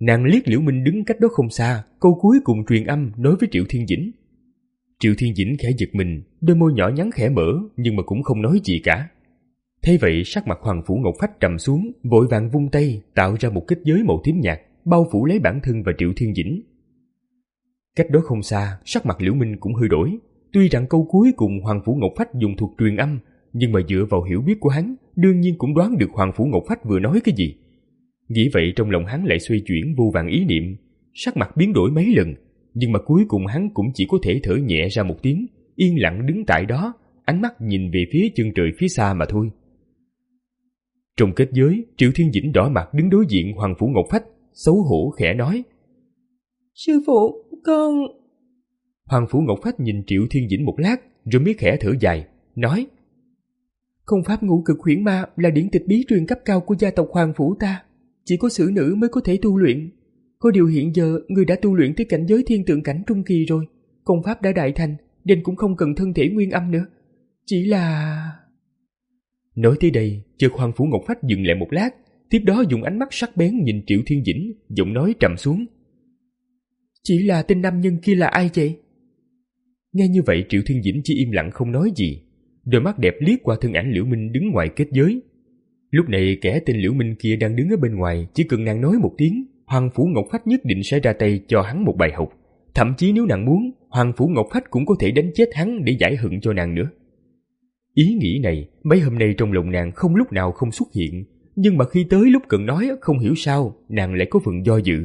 Nàng liếc Liễu Minh đứng cách đó không xa, câu cuối cùng truyền âm nói với Triệu Thiên Dĩnh. Triệu Thiên Dĩnh khẽ giật mình, đôi môi nhỏ nhắn khẽ mở nhưng mà cũng không nói gì cả. Thế vậy sắc mặt Hoàng Phủ Ngọc Phách trầm xuống, vội vàng vung tay tạo ra một kết giới màu tím nhạt, bao phủ lấy bản thân và Triệu Thiên Dĩnh. Cách đó không xa, sắc mặt Liễu Minh cũng hơi đổi. Tuy rằng câu cuối cùng Hoàng Phủ Ngọc Phách dùng thuật truyền âm, nhưng mà dựa vào hiểu biết của hắn, đương nhiên cũng đoán được Hoàng Phủ Ngọc Phách vừa nói cái gì. Nghĩ vậy trong lòng hắn lại xoay chuyển vô vàng ý niệm, sắc mặt biến đổi mấy lần, nhưng mà cuối cùng hắn cũng chỉ có thể thở nhẹ ra một tiếng, yên lặng đứng tại đó, ánh mắt nhìn về phía chân trời phía xa mà thôi. Trong kết giới, Triệu Thiên Dĩnh đỏ mặt đứng đối diện Hoàng Phủ Ngọc Phách, xấu hổ khẽ nói: Sư phụ, con... Hoàng Phủ Ngọc Phách nhìn Triệu Thiên Dĩnh một lát, rồi mới khẽ thở dài, nói: Công pháp ngũ cực huyễn ma là điển tịch bí truyền cấp cao của gia tộc Hoàng Phủ ta, chỉ có xử nữ mới có thể tu luyện. Có điều hiện giờ người đã tu luyện tới cảnh giới thiên tượng cảnh trung kỳ rồi, công pháp đã đại thành, nên cũng không cần thân thể nguyên âm nữa. Chỉ là... Nói tới đây, chợt Hoàng Phủ Ngọc Phách dừng lại một lát, tiếp đó dùng ánh mắt sắc bén nhìn Triệu Thiên Dĩnh, giọng nói trầm xuống: Chỉ là tên nam nhân kia là ai vậy? Nghe như vậy Triệu Thiên Dĩnh chỉ im lặng không nói gì, đôi mắt đẹp liếc qua thân ảnh Liễu Minh đứng ngoài kết giới. Lúc này kẻ tên Liễu Minh kia đang đứng ở bên ngoài, chỉ cần nàng nói một tiếng, Hoàng Phủ Ngọc Phách nhất định sẽ ra tay cho hắn một bài học. Thậm chí nếu nàng muốn, Hoàng Phủ Ngọc Phách cũng có thể đánh chết hắn để giải hận cho nàng nữa. Ý nghĩ này mấy hôm nay trong lòng nàng không lúc nào không xuất hiện, nhưng mà khi tới lúc cần nói không hiểu sao nàng lại có phần do dự.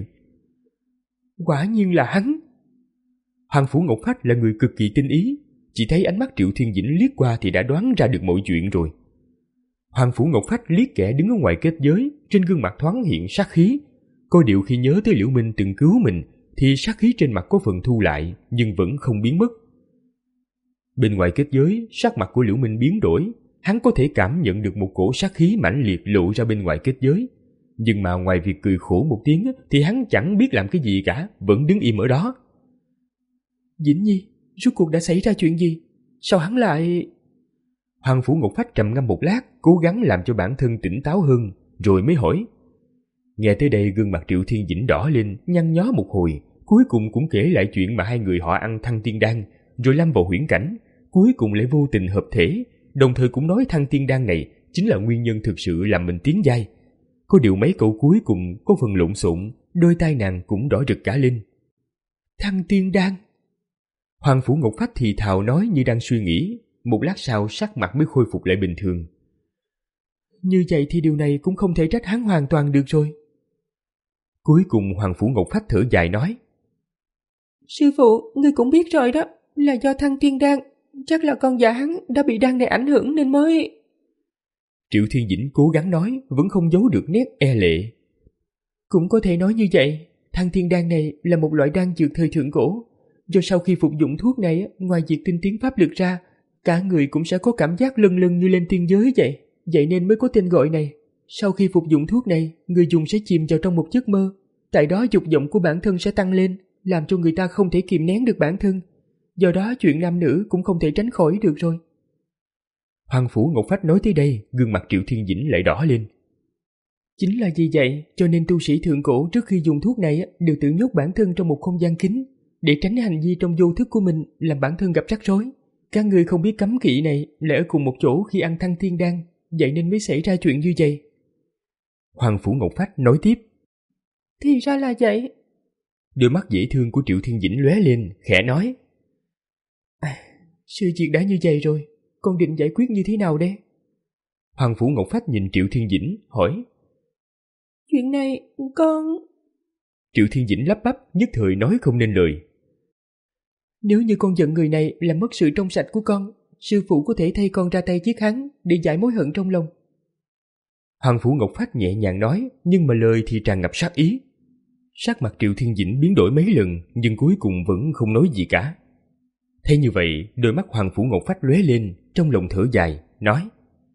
Quả nhiên là hắn. Hoàng Phủ Ngọc Phách là người cực kỳ tinh ý, chỉ thấy ánh mắt Triệu Thiên Dĩnh liếc qua thì đã đoán ra được mọi chuyện rồi. Hoàng Phủ Ngọc Phách liếc kẻ đứng ở ngoài kết giới, trên gương mặt thoáng hiện sát khí. Có điều khi nhớ tới Liễu Minh từng cứu mình thì sát khí trên mặt có phần thu lại, nhưng vẫn không biến mất. Bên ngoài kết giới, sắc mặt của Liễu Minh biến đổi, hắn có thể cảm nhận được một cổ sát khí mãnh liệt lộ ra bên ngoài kết giới. Nhưng mà ngoài việc cười khổ một tiếng thì hắn chẳng biết làm cái gì cả, vẫn đứng im ở đó. Dĩnh Nhi, rốt cuộc đã xảy ra chuyện gì? Sao hắn lại... Hoàng Phủ Ngọc Phách trầm ngâm một lát, cố gắng làm cho bản thân tỉnh táo hơn, rồi mới hỏi. Nghe tới đây gương mặt Triệu Thiên Dĩnh đỏ lên, nhăn nhó một hồi, cuối cùng cũng kể lại chuyện mà hai người họ ăn thăng tiên đan, rồi lâm vào huyễn cảnh, cuối cùng lại vô tình hợp thể, đồng thời cũng nói thăng tiên đan này chính là nguyên nhân thực sự làm mình tiến giai. Có điều mấy câu cuối cùng có phần lộn xộn, đôi tai nàng cũng đỏ rực cả lên. Thăng tiên đan. Hoàng Phủ Ngọc Phách thì thào nói như đang suy nghĩ, một lát sau sắc mặt mới khôi phục lại bình thường. Như vậy thì điều này cũng không thể trách hắn hoàn toàn được rồi. Cuối cùng Hoàng Phủ Ngọc Phách thở dài nói. Sư phụ, ngươi cũng biết rồi đó, là do thăng tiên đan, chắc là con già hắn đã bị đan này ảnh hưởng nên mới... Triệu Thiên Dĩnh cố gắng nói, vẫn không giấu được nét e lệ. Cũng có thể nói như vậy, thăng tiên đan này là một loại đan dược thời thượng cổ. Do sau khi phục dụng thuốc này, ngoài việc tinh tiến pháp lực ra, cả người cũng sẽ có cảm giác lâng lâng như lên tiên giới vậy. Vậy nên mới có tên gọi này. Sau khi phục dụng thuốc này, người dùng sẽ chìm vào trong một giấc mơ. Tại đó dục vọng của bản thân sẽ tăng lên, làm cho người ta không thể kìm nén được bản thân. Do đó chuyện nam nữ cũng không thể tránh khỏi được rồi. Hoàng Phủ Ngọc Phách nói tới đây, gương mặt Triệu Thiên Dĩnh lại đỏ lên. Chính là vì vậy, cho nên tu sĩ thượng cổ trước khi dùng thuốc này đều tự nhốt bản thân trong một không gian kín, để tránh hành vi trong vô thức của mình làm bản thân gặp rắc rối. Các người không biết cấm kỵ này lại ở cùng một chỗ khi ăn thăng thiên đan, vậy nên mới xảy ra chuyện như vậy. Hoàng Phủ Ngọc Phách nói tiếp. Thì ra là vậy. Đôi mắt dễ thương của Triệu Thiên Dĩnh lóe lên, khẽ nói. À, sự việc đã như vậy rồi, con định giải quyết như thế nào đây? Hoàng Phủ Ngọc Phách nhìn Triệu Thiên Dĩnh, hỏi. Chuyện này, con... Triệu Thiên Dĩnh lắp bắp, nhất thời nói không nên lời. Nếu như con giận người này làm mất sự trong sạch của con, sư phụ có thể thay con ra tay giết hắn để giải mối hận trong lòng. Hoàng Phủ Ngọc Phách nhẹ nhàng nói, nhưng mà lời thì tràn ngập sát ý. Sắc mặt Triệu Thiên Dĩnh biến đổi mấy lần, nhưng cuối cùng vẫn không nói gì cả. Thế như vậy, đôi mắt Hoàng Phủ Ngọc Phách lóe lên, trong lòng thở dài, nói.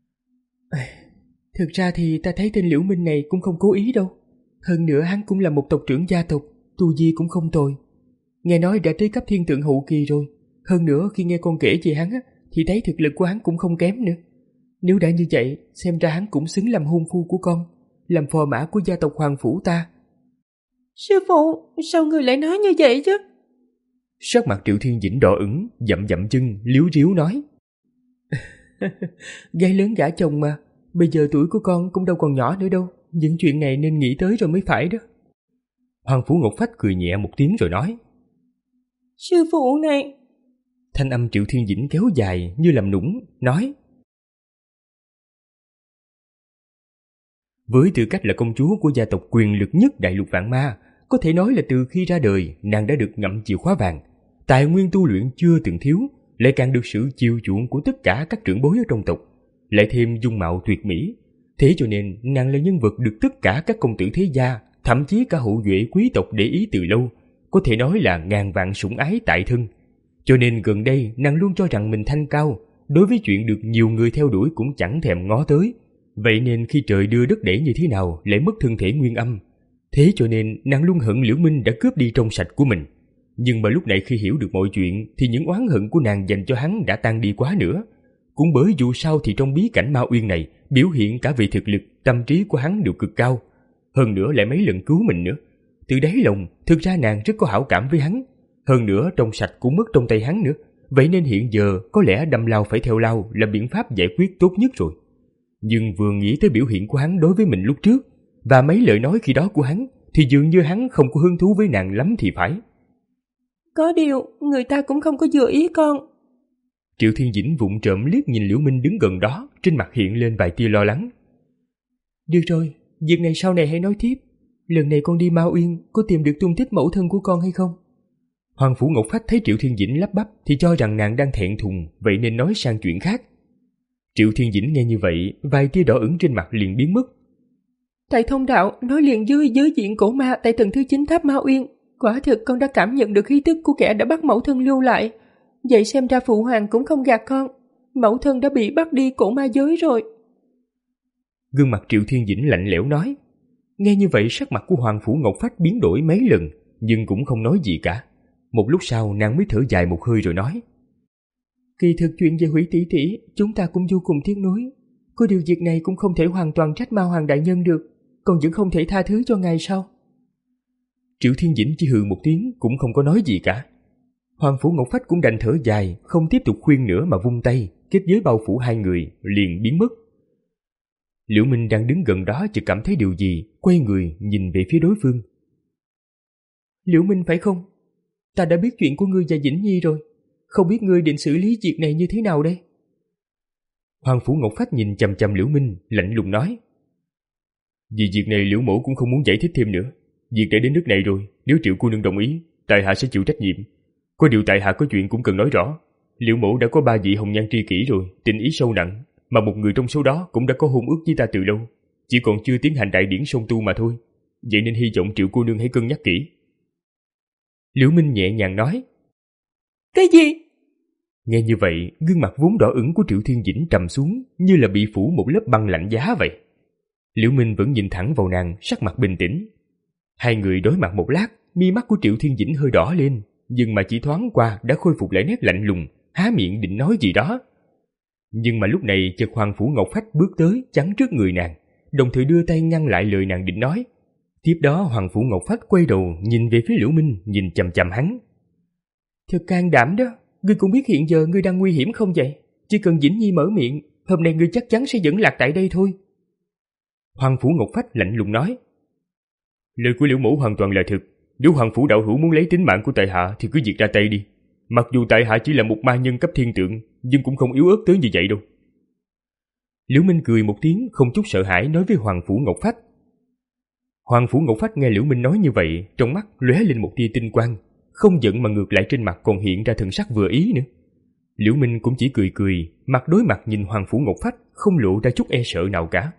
Thực ra thì ta thấy tên Liễu Minh này cũng không cố ý đâu. Hơn nữa hắn cũng là một tộc trưởng gia tộc, tu vi cũng không tồi. Nghe nói đã tới cấp thiên tượng hậu kỳ rồi. Hơn nữa khi nghe con kể về hắn á, thì thấy thực lực của hắn cũng không kém nữa. Nếu đã như vậy, xem ra hắn cũng xứng làm hôn phu của con, làm phò mã của gia tộc Hoàng Phủ ta. Sư phụ, sao người lại nói như vậy chứ? Sắc mặt Triệu Thiên Dĩnh đỏ ửng, dậm dậm chân, líu ríu nói. Gái lớn gả chồng mà, bây giờ tuổi của con cũng đâu còn nhỏ nữa đâu, những chuyện này nên nghĩ tới rồi mới phải đó. Hoàng Phủ Ngọc Phách cười nhẹ một tiếng rồi nói. Sư phụ này. Thanh âm Triệu Thiên Dĩnh kéo dài như làm nũng, nói. Với tư cách là công chúa của gia tộc quyền lực nhất Đại Lục Vạn Ma, có thể nói là từ khi ra đời nàng đã được ngậm chìa khóa vàng, tài nguyên tu luyện chưa từng thiếu, lại càng được sự chiều chuộng của tất cả các trưởng bối ở trong tộc, lại thêm dung mạo tuyệt mỹ, thế cho nên nàng là nhân vật được tất cả các công tử thế gia, thậm chí cả hậu duệ quý tộc để ý từ lâu, có thể nói là ngàn vạn sủng ái tại thân. Cho nên gần đây nàng luôn cho rằng mình thanh cao, đối với chuyện được nhiều người theo đuổi cũng chẳng thèm ngó tới. Vậy nên khi trời đưa đất đẩy như thế nào lại mất thân thể nguyên âm. Thế cho nên nàng luôn hận Liễu Minh đã cướp đi trong sạch của mình. Nhưng mà lúc này khi hiểu được mọi chuyện thì những oán hận của nàng dành cho hắn đã tan đi quá nữa. Cũng bởi dù sao thì trong bí cảnh Ma Uyên này, biểu hiện cả về thực lực, tâm trí của hắn đều cực cao. Hơn nữa lại mấy lần cứu mình nữa. Từ đáy lòng, thực ra nàng rất có hảo cảm với hắn. Hơn nữa trong sạch cũng mất trong tay hắn nữa. Vậy nên hiện giờ có lẽ đâm lao phải theo lao là biện pháp giải quyết tốt nhất rồi. Nhưng vừa nghĩ tới biểu hiện của hắn đối với mình lúc trước và mấy lời nói khi đó của hắn thì dường như hắn không có hứng thú với nàng lắm thì phải. Có điều, người ta cũng không có vừa ý con. Triệu Thiên Dĩnh vụng trộm liếc nhìn Liễu Minh đứng gần đó, trên mặt hiện lên vài tia lo lắng. Được rồi, việc này sau này hãy nói tiếp. Lần này con đi Ma Uyên có tìm được tung tích mẫu thân của con hay không? Hoàng Phủ Ngọc Phách thấy Triệu Thiên Dĩnh lắp bắp thì cho rằng nàng đang thẹn thùng, vậy nên nói sang chuyện khác. Triệu Thiên Dĩnh nghe như vậy, vài tia đỏ ửng trên mặt liền biến mất. Tại thông đạo nói liền dưới giới diện cổ ma tại tầng thứ chín tháp Ma Uyên, quả thực con đã cảm nhận được khí tức của kẻ đã bắt mẫu thân lưu lại. Vậy xem ra phụ hoàng cũng không gạt con, mẫu thân đã bị bắt đi cổ ma giới rồi. Gương mặt Triệu Thiên Dĩnh lạnh lẽo nói. Nghe như vậy sắc mặt của Hoàng Phủ Ngọc Phách biến đổi mấy lần, nhưng cũng không nói gì cả. Một lúc sau nàng mới thở dài một hơi rồi nói. Kỳ thực chuyện về Hủy tỷ tỷ chúng ta cũng vô cùng tiếc nuối. Có điều việc này cũng không thể hoàn toàn trách Ma Hoàng đại nhân được, còn vẫn không thể tha thứ cho ngài sao? Triệu Thiên Dĩnh chỉ hừ một tiếng cũng không có nói gì cả. Hoàng Phủ Ngọc Phách cũng đành thở dài, không tiếp tục khuyên nữa mà vung tay, kết giới bao phủ hai người liền biến mất. Liễu Minh đang đứng gần đó chợt cảm thấy điều gì, quay người nhìn về phía đối phương. Liễu Minh phải không? Ta đã biết chuyện của ngươi và Dĩnh Nhi rồi, không biết ngươi định xử lý việc này như thế nào đây? Hoàng Phủ Ngọc Phách nhìn chằm chằm Liễu Minh, lạnh lùng nói. Vì việc này Liễu mẫu cũng không muốn giải thích thêm nữa. Việc đã đến nước này rồi, nếu Triệu cô nương đồng ý, tại hạ sẽ chịu trách nhiệm. Có điều tại hạ có chuyện cũng cần nói rõ. Liễu mẫu đã có ba vị hồng nhan tri kỷ rồi, tình ý sâu nặng, mà một người trong số đó cũng đã có hôn ước với ta từ lâu, chỉ còn chưa tiến hành đại điển song tu mà thôi. Vậy nên hy vọng Triệu cô nương hãy cân nhắc kỹ. Liễu Minh nhẹ nhàng nói. Cái gì? Nghe như vậy, gương mặt vốn đỏ ửng của Triệu Thiên Dĩnh trầm xuống, như là bị phủ một lớp băng lạnh giá vậy. Liễu Minh vẫn nhìn thẳng vào nàng, sắc mặt bình tĩnh. Hai người đối mặt một lát, mi mắt của Triệu Thiên Dĩnh hơi đỏ lên, nhưng mà chỉ thoáng qua đã khôi phục lại nét lạnh lùng, há miệng định nói gì đó. Nhưng mà lúc này chợt Hoàng Phủ Ngọc Phách bước tới chắn trước người nàng, đồng thời đưa tay ngăn lại lời nàng định nói. Tiếp đó Hoàng Phủ Ngọc Phách quay đầu nhìn về phía Liễu Minh, nhìn chằm chằm hắn. Thật can đảm đó, ngươi cũng biết hiện giờ ngươi đang nguy hiểm không vậy? Chỉ cần Dĩnh Nhi mở miệng, hôm nay ngươi chắc chắn sẽ dẫn lạc tại đây thôi. Hoàng Phủ Ngọc Phách lạnh lùng nói. Lời của Liễu mẫu hoàn toàn là thực. Nếu Hoàng Phủ đạo hữu muốn lấy tính mạng của tại hạ thì cứ việc ra tay đi. Mặc dù tại hạ chỉ là một ma nhân cấp thiên tượng, nhưng cũng không yếu ớt tới như vậy đâu. Liễu Minh cười một tiếng, không chút sợ hãi nói với Hoàng Phủ Ngọc Phách. Hoàng Phủ Ngọc Phách nghe Liễu Minh nói như vậy, trong mắt lóe lên một tia tinh quang, không giận mà ngược lại trên mặt còn hiện ra thần sắc vừa ý nữa. Liễu Minh cũng chỉ cười cười, mặt đối mặt nhìn Hoàng Phủ Ngọc Phách, không lộ ra chút e sợ nào cả.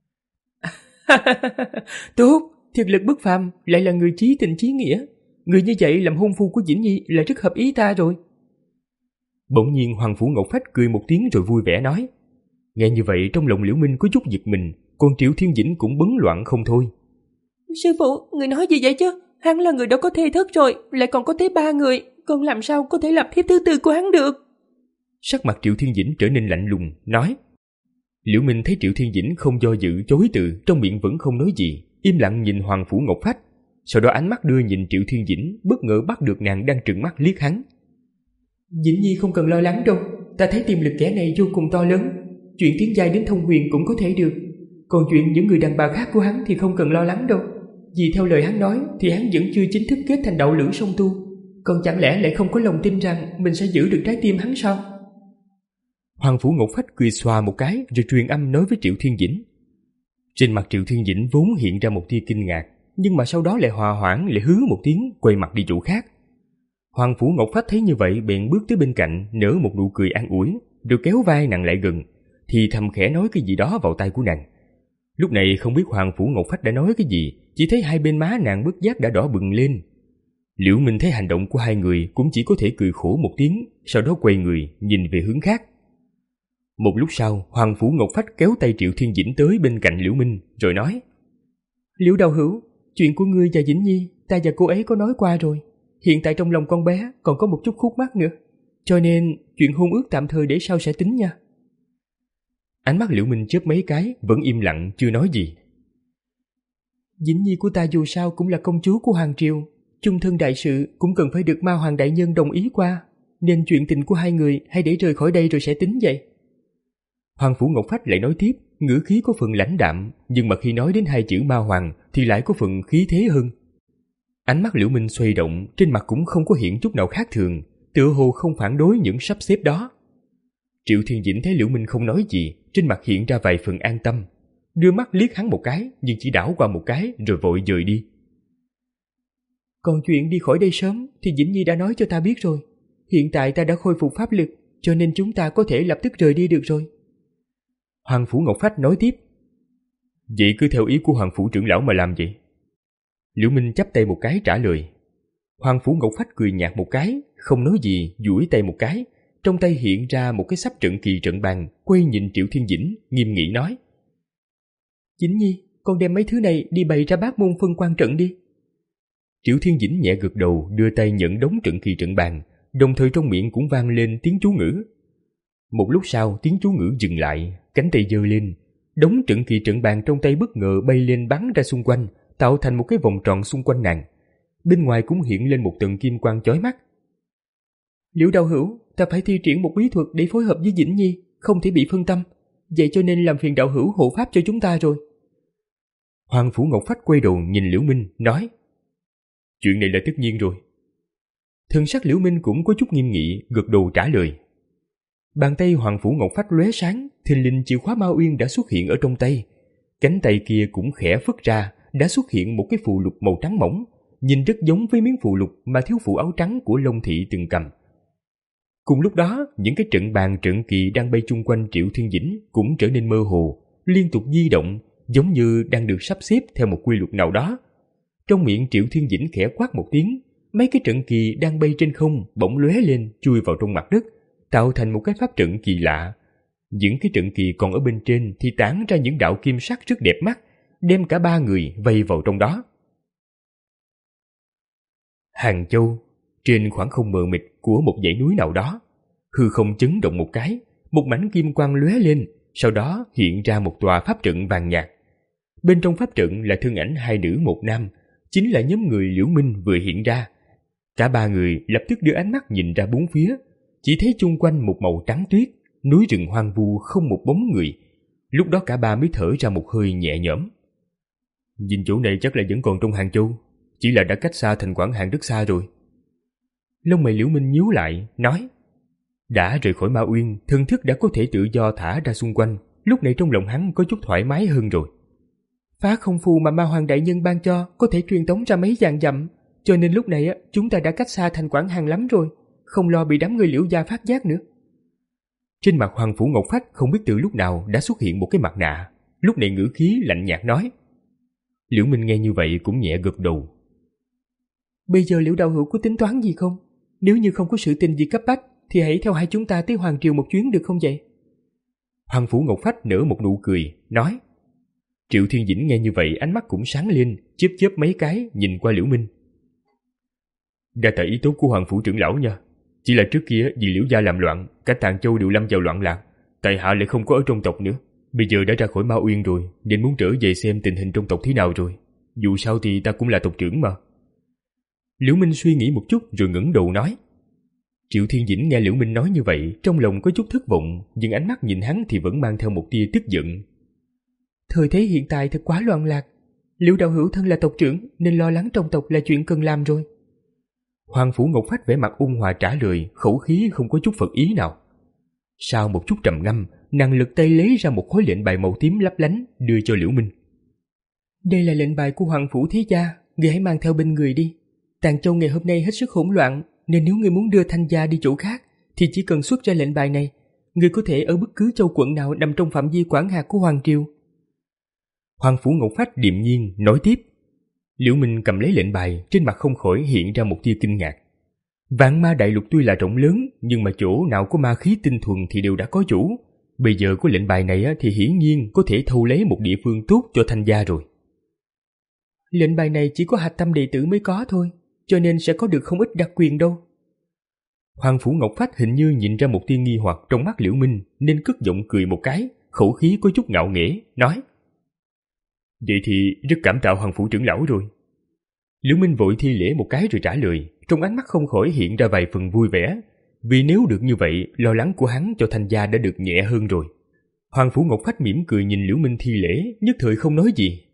Tốt, thực lực bất phàm, lại là người chí tình chí nghĩa. Người như vậy làm hôn phu của Dĩnh Nhi là rất hợp ý ta rồi. Bỗng nhiên Hoàng Phủ Ngọc Phách cười một tiếng rồi vui vẻ nói. Nghe như vậy trong lòng Liễu Minh có chút giật mình, còn Triệu Thiên Dĩnh cũng bấn loạn không thôi. Sư phụ, người nói gì vậy chứ? Hắn là người đã có thê thất rồi, lại còn có tới ba người, con làm sao có thể làm thiếp thứ tư của hắn được? Sắc mặt Triệu Thiên Dĩnh trở nên lạnh lùng, nói. Liễu Minh thấy Triệu Thiên Dĩnh không do dự chối từ, trong miệng vẫn không nói gì, im lặng nhìn Hoàng Phủ Ngọc Phách. sau đó ánh mắt đưa nhìn Triệu Thiên Dĩnh, bất ngờ bắt được nàng đang trừng mắt liếc hắn. Dĩnh Nhi không cần lo lắng đâu, ta thấy tiềm lực kẻ này vô cùng to lớn, chuyện tiến giai đến thông huyền cũng có thể được. Còn chuyện những người đàn bà khác của hắn thì không cần lo lắng đâu, vì theo lời hắn nói thì hắn vẫn chưa chính thức kết thành đạo lữ song tu. Còn chẳng lẽ lại không có lòng tin rằng mình sẽ giữ được trái tim hắn sao? Hoàng Phủ Ngọc Phách cười xòa một cái rồi truyền âm nói với Triệu Thiên Dĩnh. Trên mặt Triệu Thiên Dĩnh vốn hiện ra một tia kinh ngạc, nhưng mà sau đó lại hòa hoãn, lại hứ một tiếng, quay mặt đi chỗ khác. Hoàng Phủ Ngọc Phách thấy như vậy bèn bước tới bên cạnh, nở một nụ cười an ủi, rồi kéo vai nàng lại gần, thì thầm khẽ nói cái gì đó vào tai của nàng. Lúc này không biết Hoàng Phủ Ngọc Phách đã nói cái gì, chỉ thấy hai bên má nàng bất giác đã đỏ bừng lên. Liễu Minh thấy hành động của hai người cũng chỉ có thể cười khổ một tiếng, sau đó quay người nhìn về hướng khác. Một lúc sau, Hoàng Phủ Ngọc Phách kéo tay Triệu Thiên Dĩnh tới bên cạnh Liễu Minh, rồi nói: Liễu đạo hữu, chuyện của ngươi và Dĩnh Nhi, ta và cô ấy có nói qua rồi. Hiện tại trong lòng con bé còn có một chút khúc mắc nữa, cho nên chuyện hôn ước tạm thời để sau sẽ tính nha. Ánh mắt Liễu Minh chớp mấy cái, vẫn im lặng chưa nói gì. Dĩnh Nhi của ta dù sao cũng là công chúa của Hoàng Triều, chung thân đại sự cũng cần phải được Ma Hoàng đại nhân đồng ý qua, nên chuyện tình của hai người hãy để rời khỏi đây rồi sẽ tính vậy. Hoàng Phủ Ngọc Phách lại nói tiếp, ngữ khí có phần lãnh đạm, nhưng mà khi nói đến hai chữ Ma Hoàng thì lại có phần khí thế hơn. Ánh mắt Liễu Minh xoay động, trên mặt cũng không có hiện chút nào khác thường, tựa hồ không phản đối những sắp xếp đó. Triệu Thiên Dĩnh thấy Liễu Minh không nói gì, trên mặt hiện ra vài phần an tâm, đưa mắt liếc hắn một cái, nhưng chỉ đảo qua một cái rồi vội dời đi. Còn chuyện đi khỏi đây sớm thì Dĩnh Nhi đã nói cho ta biết rồi. Hiện tại ta đã khôi phục pháp lực, cho nên chúng ta có thể lập tức rời đi được rồi. Hoàng Phủ Ngọc Phách nói tiếp. Vậy cứ theo ý của Hoàng Phủ trưởng lão mà làm vậy. Liễu Minh chắp tay một cái trả lời. Hoàng Phủ Ngọc Phách cười nhạt một cái, không nói gì, duỗi tay một cái, trong tay hiện ra một cái sắp trận kỳ trận bàn, quay nhìn Triệu Thiên Dĩnh, nghiêm nghị nói: Dĩnh Nhi, con đem mấy thứ này đi bày ra bát môn phân quan trận đi. Triệu Thiên Dĩnh nhẹ gật đầu, đưa tay nhận đống trận kỳ trận bàn, đồng thời trong miệng cũng vang lên tiếng chú ngữ. Một lúc sau tiếng chú ngữ dừng lại, cánh tay giơ lên, đống trận kỳ trận bàn trong tay bất ngờ bay lên bắn ra xung quanh, tạo thành một cái vòng tròn xung quanh nàng. Bên ngoài cũng hiện lên một tầng kim quang chói mắt. Liễu đạo hữu, ta phải thi triển một bí thuật để phối hợp với Dĩnh Nhi, không thể bị phân tâm, vậy cho nên làm phiền đạo hữu hộ pháp cho chúng ta rồi. Hoàng Phủ Ngọc Phách quay đầu nhìn Liễu Minh, nói: Chuyện này là tất nhiên rồi. Thân sắc Liễu Minh cũng có chút nghiêm nghị, gật đầu trả lời. Bàn tay Hoàng Phủ Ngọc Phách lóe sáng, thình lình chìa khóa Ma Uyên đã xuất hiện ở trong tay. Cánh tay kia cũng khẽ phất ra, đã xuất hiện một cái phù lục màu trắng mỏng, nhìn rất giống với miếng phù lục mà thiếu phụ áo trắng của Long Thị từng cầm. Cùng lúc đó, những cái trận bàn trận kỳ đang bay chung quanh Triệu Thiên Dĩnh cũng trở nên mơ hồ, liên tục di động, giống như đang được sắp xếp theo một quy luật nào đó. Trong miệng Triệu Thiên Dĩnh khẽ quát một tiếng, mấy cái trận kỳ đang bay trên không bỗng lóe lên chui vào trong mặt đất, tạo thành một cái pháp trận kỳ lạ. Những cái trận kỳ còn ở bên trên thì tản ra những đạo kim sắc rất đẹp mắt, đem cả ba người vây vào trong đó. Hàng Châu, trên khoảng không mờ mịt của một dãy núi nào đó, hư không chấn động một cái, một mảnh kim quang lóe lên, sau đó hiện ra một tòa pháp trận vàng nhạt. Bên trong pháp trận là thân ảnh hai nữ một nam, chính là nhóm người Liễu Minh vừa hiện ra. Cả ba người lập tức đưa ánh mắt nhìn ra bốn phía, chỉ thấy chung quanh một màu trắng tuyết, núi rừng hoang vu không một bóng người. Lúc đó cả ba mới thở ra một hơi nhẹ nhõm. Nhìn chỗ này chắc là vẫn còn trong Hàng Châu, chỉ là đã cách xa thành Quảng Hàn rất xa rồi. Lông mày Liễu Minh nhíu lại, nói: Đã rời khỏi Ma Uyên, thân thức đã có thể tự do thả ra xung quanh, lúc này trong lòng hắn có chút thoải mái hơn rồi. Phá không phù mà Ma Hoàng đại nhân ban cho có thể truyền tống ra mấy vạn dặm, cho nên lúc này chúng ta đã cách xa thành Quảng Hàn lắm rồi, không lo bị đám người Liễu gia phát giác nữa. Trên mặt Hoàng Phủ Ngọc Phách không biết từ lúc nào đã xuất hiện một cái mặt nạ, lúc này ngữ khí lạnh nhạt nói. Liễu Minh nghe như vậy cũng nhẹ gật đầu. Bây giờ Liễu đạo hữu có tính toán gì không? Nếu như không có sự tình gì cấp bách thì hãy theo hai chúng ta tới Hoàng Triều một chuyến được không vậy? Hoàng Phủ Ngọc Phách nở một nụ cười, nói. Triệu Thiên Dĩnh nghe như vậy ánh mắt cũng sáng lên, chớp chớp mấy cái nhìn qua Liễu Minh. Đa tạ ý tốt của Hoàng Phủ trưởng lão nha. Chỉ là trước kia vì Liễu gia làm loạn, cả Tàng Châu đều lâm vào loạn lạc, tại hạ lại không có ở trong tộc nữa. Bây giờ đã ra khỏi Ma Uyên rồi, nên muốn trở về xem tình hình trong tộc thế nào rồi. dù sao thì ta cũng là tộc trưởng mà. Liễu Minh suy nghĩ một chút rồi ngẩng đầu nói. Triệu Thiên Dĩnh nghe Liễu Minh nói như vậy, trong lòng có chút thất vọng, nhưng ánh mắt nhìn hắn thì vẫn mang theo một tia tức giận. Thời thế hiện tại thật quá loạn lạc. Liễu đạo hữu thân là tộc trưởng nên lo lắng trong tộc là chuyện cần làm rồi. Hoàng Phủ Ngọc Phách vẻ mặt ôn hòa trả lời, khẩu khí không có chút phật ý nào. Sau một chút trầm ngâm, nàng lật tay lấy ra một khối lệnh bài màu tím lấp lánh đưa cho Liễu Minh. Đây là lệnh bài của Hoàng Phủ Thế Gia, người hãy mang theo bên người đi. Tàng Châu ngày hôm nay hết sức hỗn loạn, nên nếu người muốn đưa Thanh gia đi chỗ khác thì chỉ cần xuất ra lệnh bài này. Người có thể ở bất cứ châu quận nào nằm trong phạm vi quản hạt của Hoàng Triều. Hoàng Phủ Ngọc Phách điềm nhiên nói tiếp. Liễu Minh cầm lấy lệnh bài, trên mặt không khỏi hiện ra một tia kinh ngạc. Vạn Ma Đại Lục tuy là rộng lớn, nhưng mà chỗ nào có ma khí tinh thuần thì đều đã có chủ. Bây giờ có lệnh bài này thì hiển nhiên có thể thu lấy một địa phương tốt cho Thanh gia rồi. Lệnh bài này chỉ có hạch tâm đệ tử mới có thôi, cho nên sẽ có được không ít đặc quyền đâu. Hoàng Phủ Ngọc Phách hình như nhìn ra một tia nghi hoặc trong mắt Liễu Minh, nên cất giọng cười một cái, khẩu khí có chút ngạo nghễ, nói. Vậy thì rất cảm tạ Hoàng Phủ trưởng lão rồi. Liễu Minh vội thi lễ một cái rồi trả lời, trong ánh mắt không khỏi hiện ra vài phần vui vẻ, vì nếu được như vậy, lo lắng của hắn cho Thanh gia đã được nhẹ hơn rồi. Hoàng Phủ Ngọc Phách mỉm cười nhìn Liễu Minh thi lễ, nhất thời không nói gì.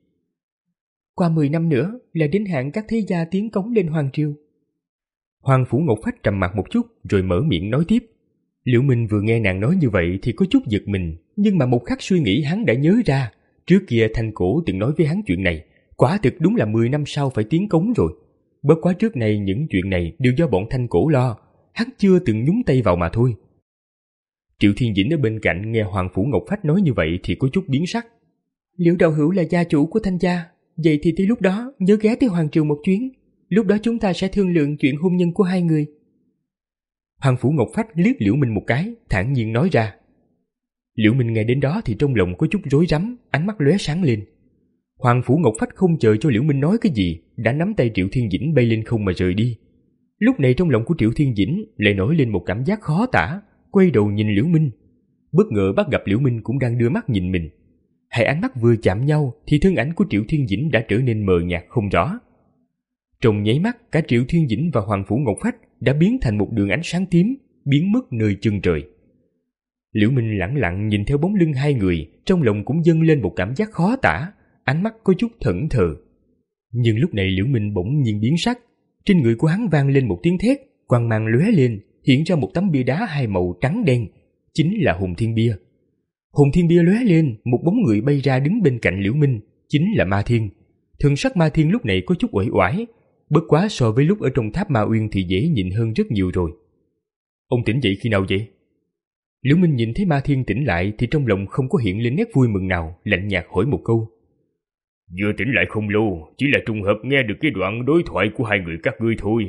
Qua mười năm nữa là đến hạn các thế gia tiến cống lên Hoàng Triều. Hoàng Phủ Ngọc Phách trầm mặt một chút rồi mở miệng nói tiếp. Liễu Minh vừa nghe nàng nói như vậy thì có chút giật mình, nhưng mà một khắc suy nghĩ hắn đã nhớ ra, trước kia Thanh Cổ từng nói với hắn chuyện này, quả thực đúng là mười năm sau phải tiến cống rồi. Bất quá trước này những chuyện này đều do bọn Thanh Cổ lo, hắn chưa từng nhúng tay vào mà thôi. Triệu Thiên Dĩnh ở bên cạnh nghe Hoàng Phủ Ngọc Phách nói như vậy thì có chút biến sắc. Liễu đạo hữu là gia chủ của Thanh gia, vậy thì tới lúc đó nhớ ghé tới Hoàng Triều một chuyến, lúc đó chúng ta sẽ thương lượng chuyện hôn nhân của hai người. Hoàng Phủ Ngọc Phách liếc Liễu Minh một cái, thản nhiên nói ra. Liễu Minh nghe đến đó thì trong lòng có chút rối rắm, ánh mắt lóe sáng lên. Hoàng Phủ Ngọc Phách không chờ cho Liễu Minh nói cái gì, đã nắm tay Triệu Thiên Dĩnh bay lên không mà rời đi. Lúc này trong lòng của Triệu Thiên Dĩnh lại nổi lên một cảm giác khó tả, quay đầu nhìn Liễu Minh. Bất ngờ bắt gặp Liễu Minh cũng đang đưa mắt nhìn mình. Hai ánh mắt vừa chạm nhau thì thân ảnh của Triệu Thiên Dĩnh đã trở nên mờ nhạt không rõ. Trong nháy mắt, cả Triệu Thiên Dĩnh và Hoàng Phủ Ngọc Phách đã biến thành một đường ánh sáng tím, biến mất nơi chân trời. Liễu Minh lẳng lặng nhìn theo bóng lưng hai người, trong lòng cũng dâng lên một cảm giác khó tả, ánh mắt có chút thẫn thờ. Nhưng lúc này Liễu Minh bỗng nhiên biến sắc, trên người của hắn vang lên một tiếng thét, quang mang lóe lên, hiện ra một tấm bia đá hai màu trắng đen, chính là Hồn Thiên Bia. Hồn Thiên Bia lóe lên, một bóng người bay ra đứng bên cạnh Liễu Minh, chính là Ma Thiên. Thần sắc Ma Thiên lúc này có chút uể oải, bất quá so với lúc ở trong tháp Ma Uyên thì dễ nhìn hơn rất nhiều rồi. Ông tỉnh dậy khi nào vậy? Liễu Minh nhìn thấy Ma Thiên tỉnh lại thì trong lòng không có hiện lên nét vui mừng nào, lạnh nhạt hỏi một câu. Vừa tỉnh lại không lâu, chỉ là trùng hợp nghe được cái đoạn đối thoại của hai người các ngươi thôi.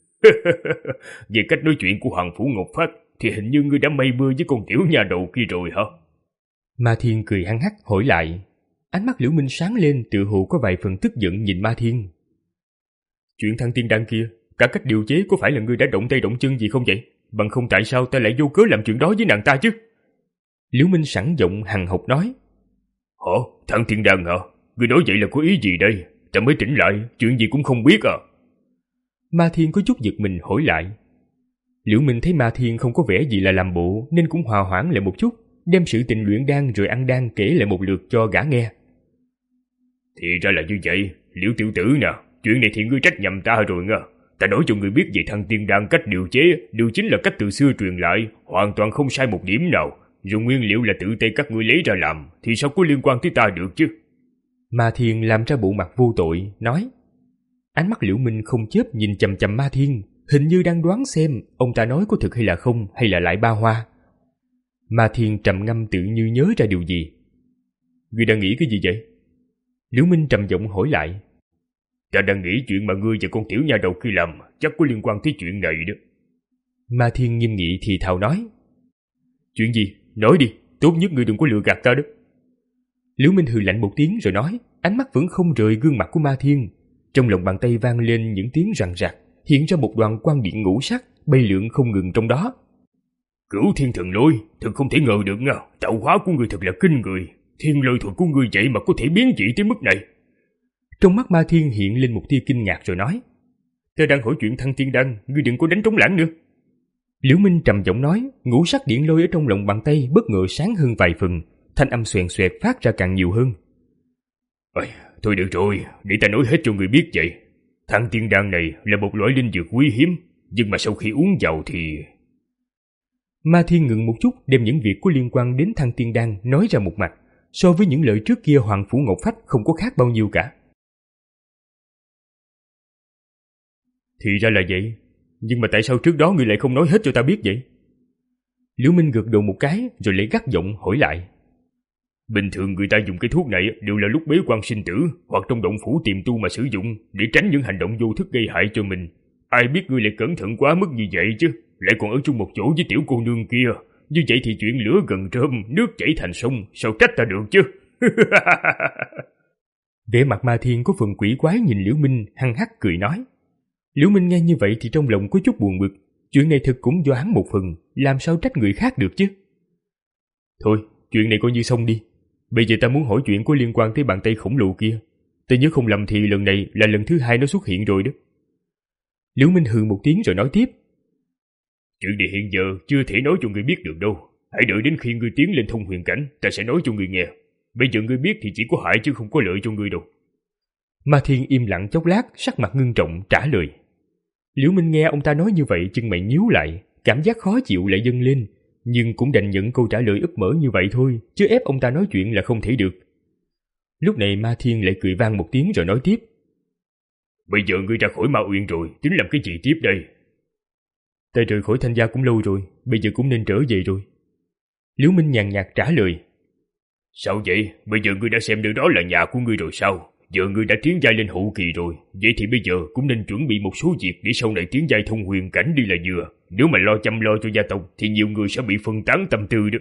Về cách nói chuyện của Hoàng Phủ Ngọc Phách thì hình như ngươi đã mây mưa với con tiểu nhà đầu kia rồi hả? Ma Thiên cười hăng hắc hỏi lại. Ánh mắt Liễu Minh sáng lên, tựa hồ có vài phần tức giận nhìn Ma Thiên. Chuyện thăng tiên đan kia, cả cách điều chế có phải là ngươi đã động tay động chân gì không vậy? Bằng không tại sao ta lại vô cớ làm chuyện đó với nàng ta chứ? Liễu Minh sẵn giọng hằng học nói. Hả? Thăng tiên đan hả? Ngươi nói vậy là có ý gì đây? Ta mới tỉnh lại, chuyện gì cũng không biết à? Ma Thiên có chút giật mình hỏi lại. Liễu Minh thấy Ma Thiên không có vẻ gì là làm bộ nên cũng hòa hoãn lại một chút, đem sự tình luyện đan rồi ăn đan kể lại một lượt cho gã nghe. Thì ra là như vậy, Liễu tiểu tử nè, chuyện này thì ngươi trách nhầm ta rồi nha. Ta nói cho ngươi biết về thăng tiên đan cách điều chế đều chính là cách từ xưa truyền lại, hoàn toàn không sai một điểm nào. Dùng nguyên liệu là tự tay các ngươi lấy ra làm, thì sao có liên quan tới ta được chứ? Ma Thiên làm ra bộ mặt vô tội, nói. Ánh mắt Liễu Minh không chớp nhìn chằm chằm Ma Thiên, hình như đang đoán xem ông ta nói có thực hay là không, hay là lại ba hoa. Ma Thiên trầm ngâm tự như nhớ ra điều gì. Ngươi đang nghĩ cái gì vậy? Liễu Minh trầm giọng hỏi lại. Ta đang nghĩ chuyện mà ngươi và con tiểu nha đầu kia làm chắc có liên quan tới chuyện này đó. Ma Thiên nghiêm nghị thì thào nói. Chuyện gì? Nói đi, tốt nhất ngươi đừng có lừa gạt ta đó. Liễu Minh hừ lạnh một tiếng rồi nói, ánh mắt vẫn không rời gương mặt của Ma Thiên. Trong lòng bàn tay vang lên những tiếng rằng rặc, hiện ra một đoàn quang điện ngũ sắc bay lượn không ngừng trong đó. Cửu thiên thần lôi, thật không thể ngờ được nha, tạo hóa của ngươi thật là kinh người. Thiên lôi thuật của ngươi vậy mà có thể biến dị tới mức này. Trong mắt Ma Thiên hiện lên một tia kinh ngạc rồi nói: "Ta đang hỏi chuyện Thăng Tiên Đan, ngươi đừng có đánh trống lãng nữa." Liễu Minh trầm giọng nói, ngũ sắc điện lôi ở trong lòng bàn tay bất ngờ sáng hơn vài phần, thanh âm xoèn xoẹt phát ra càng nhiều hơn. "Ôi, thôi được rồi, để ta nói hết cho người biết vậy. Thăng Tiên Đan này là một loại linh dược quý hiếm, nhưng mà sau khi uống vào thì..." Ma Thiên ngừng một chút, đem những việc có liên quan đến Thăng Tiên Đan nói ra một mạch, so với những lời trước kia Hoàng Phủ Ngọc Phách không có khác bao nhiêu cả. "Thì ra là vậy, nhưng mà tại sao trước đó ngươi lại không nói hết cho ta biết vậy?" Liễu Minh gật đầu một cái rồi lại gắt giọng hỏi lại. "Bình thường người ta dùng cái thuốc này đều là lúc bế quan sinh tử hoặc trong động phủ tiềm tu mà sử dụng, để tránh những hành động vô thức gây hại cho mình. Ai biết ngươi lại cẩn thận quá mức như vậy chứ, lại còn ở chung một chỗ với tiểu cô nương kia. Như vậy thì chuyện lửa gần rơm, nước chảy thành sông, sao trách ta được chứ?" Vẻ mặt Ma Thiên có phần quỷ quái nhìn Liễu Minh, hăng hắc cười nói. Liễu Minh nghe như vậy thì trong lòng có chút buồn bực, chuyện này thực cũng do hắn một phần, làm sao trách người khác được chứ. "Thôi, chuyện này coi như xong đi. Bây giờ ta muốn hỏi chuyện có liên quan tới bàn tay khổng lồ kia. Ta nhớ không lầm thì lần này là lần thứ hai nó xuất hiện rồi đó." Liễu Minh hừ một tiếng rồi nói tiếp. "Chuyện này hiện giờ chưa thể nói cho người biết được đâu. Hãy đợi đến khi ngươi tiến lên thông huyền cảnh, ta sẽ nói cho người nghe. Bây giờ ngươi biết thì chỉ có hại chứ không có lợi cho ngươi đâu." Ma Thiên im lặng chốc lát, sắc mặt ngưng trọng trả lời. Liễu Minh nghe ông ta nói như vậy, chân mày nhíu lại, cảm giác khó chịu lại dâng lên, nhưng cũng đành nhận câu trả lời úp mở như vậy thôi, chứ ép ông ta nói chuyện là không thể được. Lúc này Ma Thiên lại cười vang một tiếng rồi nói tiếp. "Bây giờ ngươi ra khỏi Ma Uyên rồi, tính làm cái gì tiếp đây?" "Ta rời khỏi Thanh gia cũng lâu rồi, bây giờ cũng nên trở về rồi." Liễu Minh nhàn nhạt trả lời. "Sao vậy? Bây giờ ngươi đã xem được đó là nhà của ngươi rồi sao? Giờ ngươi đã tiến giai lên hậu kỳ rồi, vậy thì bây giờ cũng nên chuẩn bị một số việc để sau này tiến giai thông huyền cảnh đi là vừa. Nếu mà lo chăm lo cho gia tộc thì nhiều người sẽ bị phân tán tâm tư đó."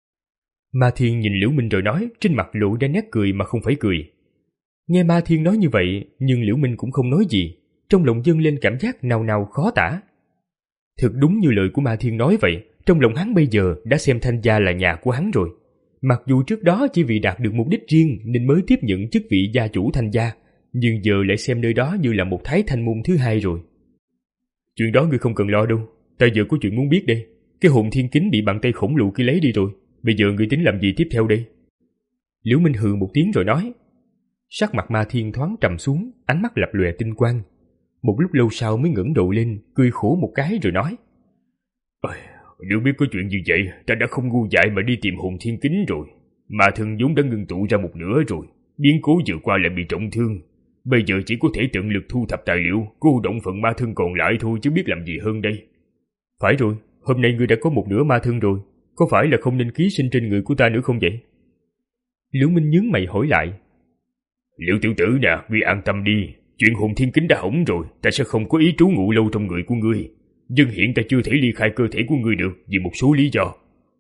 Ma Thiên nhìn Liễu Minh rồi nói, trên mặt lộ ra nét cười mà không phải cười. Nghe Ma Thiên nói như vậy, nhưng Liễu Minh cũng không nói gì, trong lòng dâng lên cảm giác nào nào khó tả. Thực đúng như lời của Ma Thiên nói vậy, trong lòng hắn bây giờ đã xem Thanh gia là nhà của hắn rồi. Mặc dù trước đó chỉ vì đạt được mục đích riêng nên mới tiếp nhận chức vị gia chủ Thanh gia, nhưng giờ lại xem nơi đó như là một thái thanh môn thứ hai rồi. "Chuyện đó ngươi không cần lo đâu, ta giờ có chuyện muốn biết đây. Cái hồn thiên kính bị bàn tay khổng lồ kia lấy đi rồi, bây giờ ngươi tính làm gì tiếp theo đây?" Liễu Minh hừ một tiếng rồi nói. Sắc mặt Ma Thiên thoáng trầm xuống, ánh mắt lập lòe tinh quang. Một lúc lâu sau mới ngẩng đầu lên, cười khổ một cái rồi nói. "Ôi, nếu biết có chuyện như vậy, ta đã không ngu dại mà đi tìm hồn thiên kính rồi. Mà thần vốn đã ngưng tụ ra một nửa rồi, biến cố vừa qua lại bị trọng thương. Bây giờ chỉ có thể tận lực thu thập tài liệu, cô động phần ma thân còn lại thôi chứ biết làm gì hơn đây." "Phải rồi, hôm nay ngươi đã có một nửa ma thân rồi, có phải là không nên ký sinh trên người của ta nữa không vậy?" Liễu Minh nhướng mày hỏi lại. "Liễu tiểu tử nè, ngươi an tâm đi, chuyện hồn thiên kính đã hỏng rồi, ta sẽ không có ý trú ngụ lâu trong người của ngươi. Nhưng hiện ta chưa thể ly khai cơ thể của ngươi được vì một số lý do."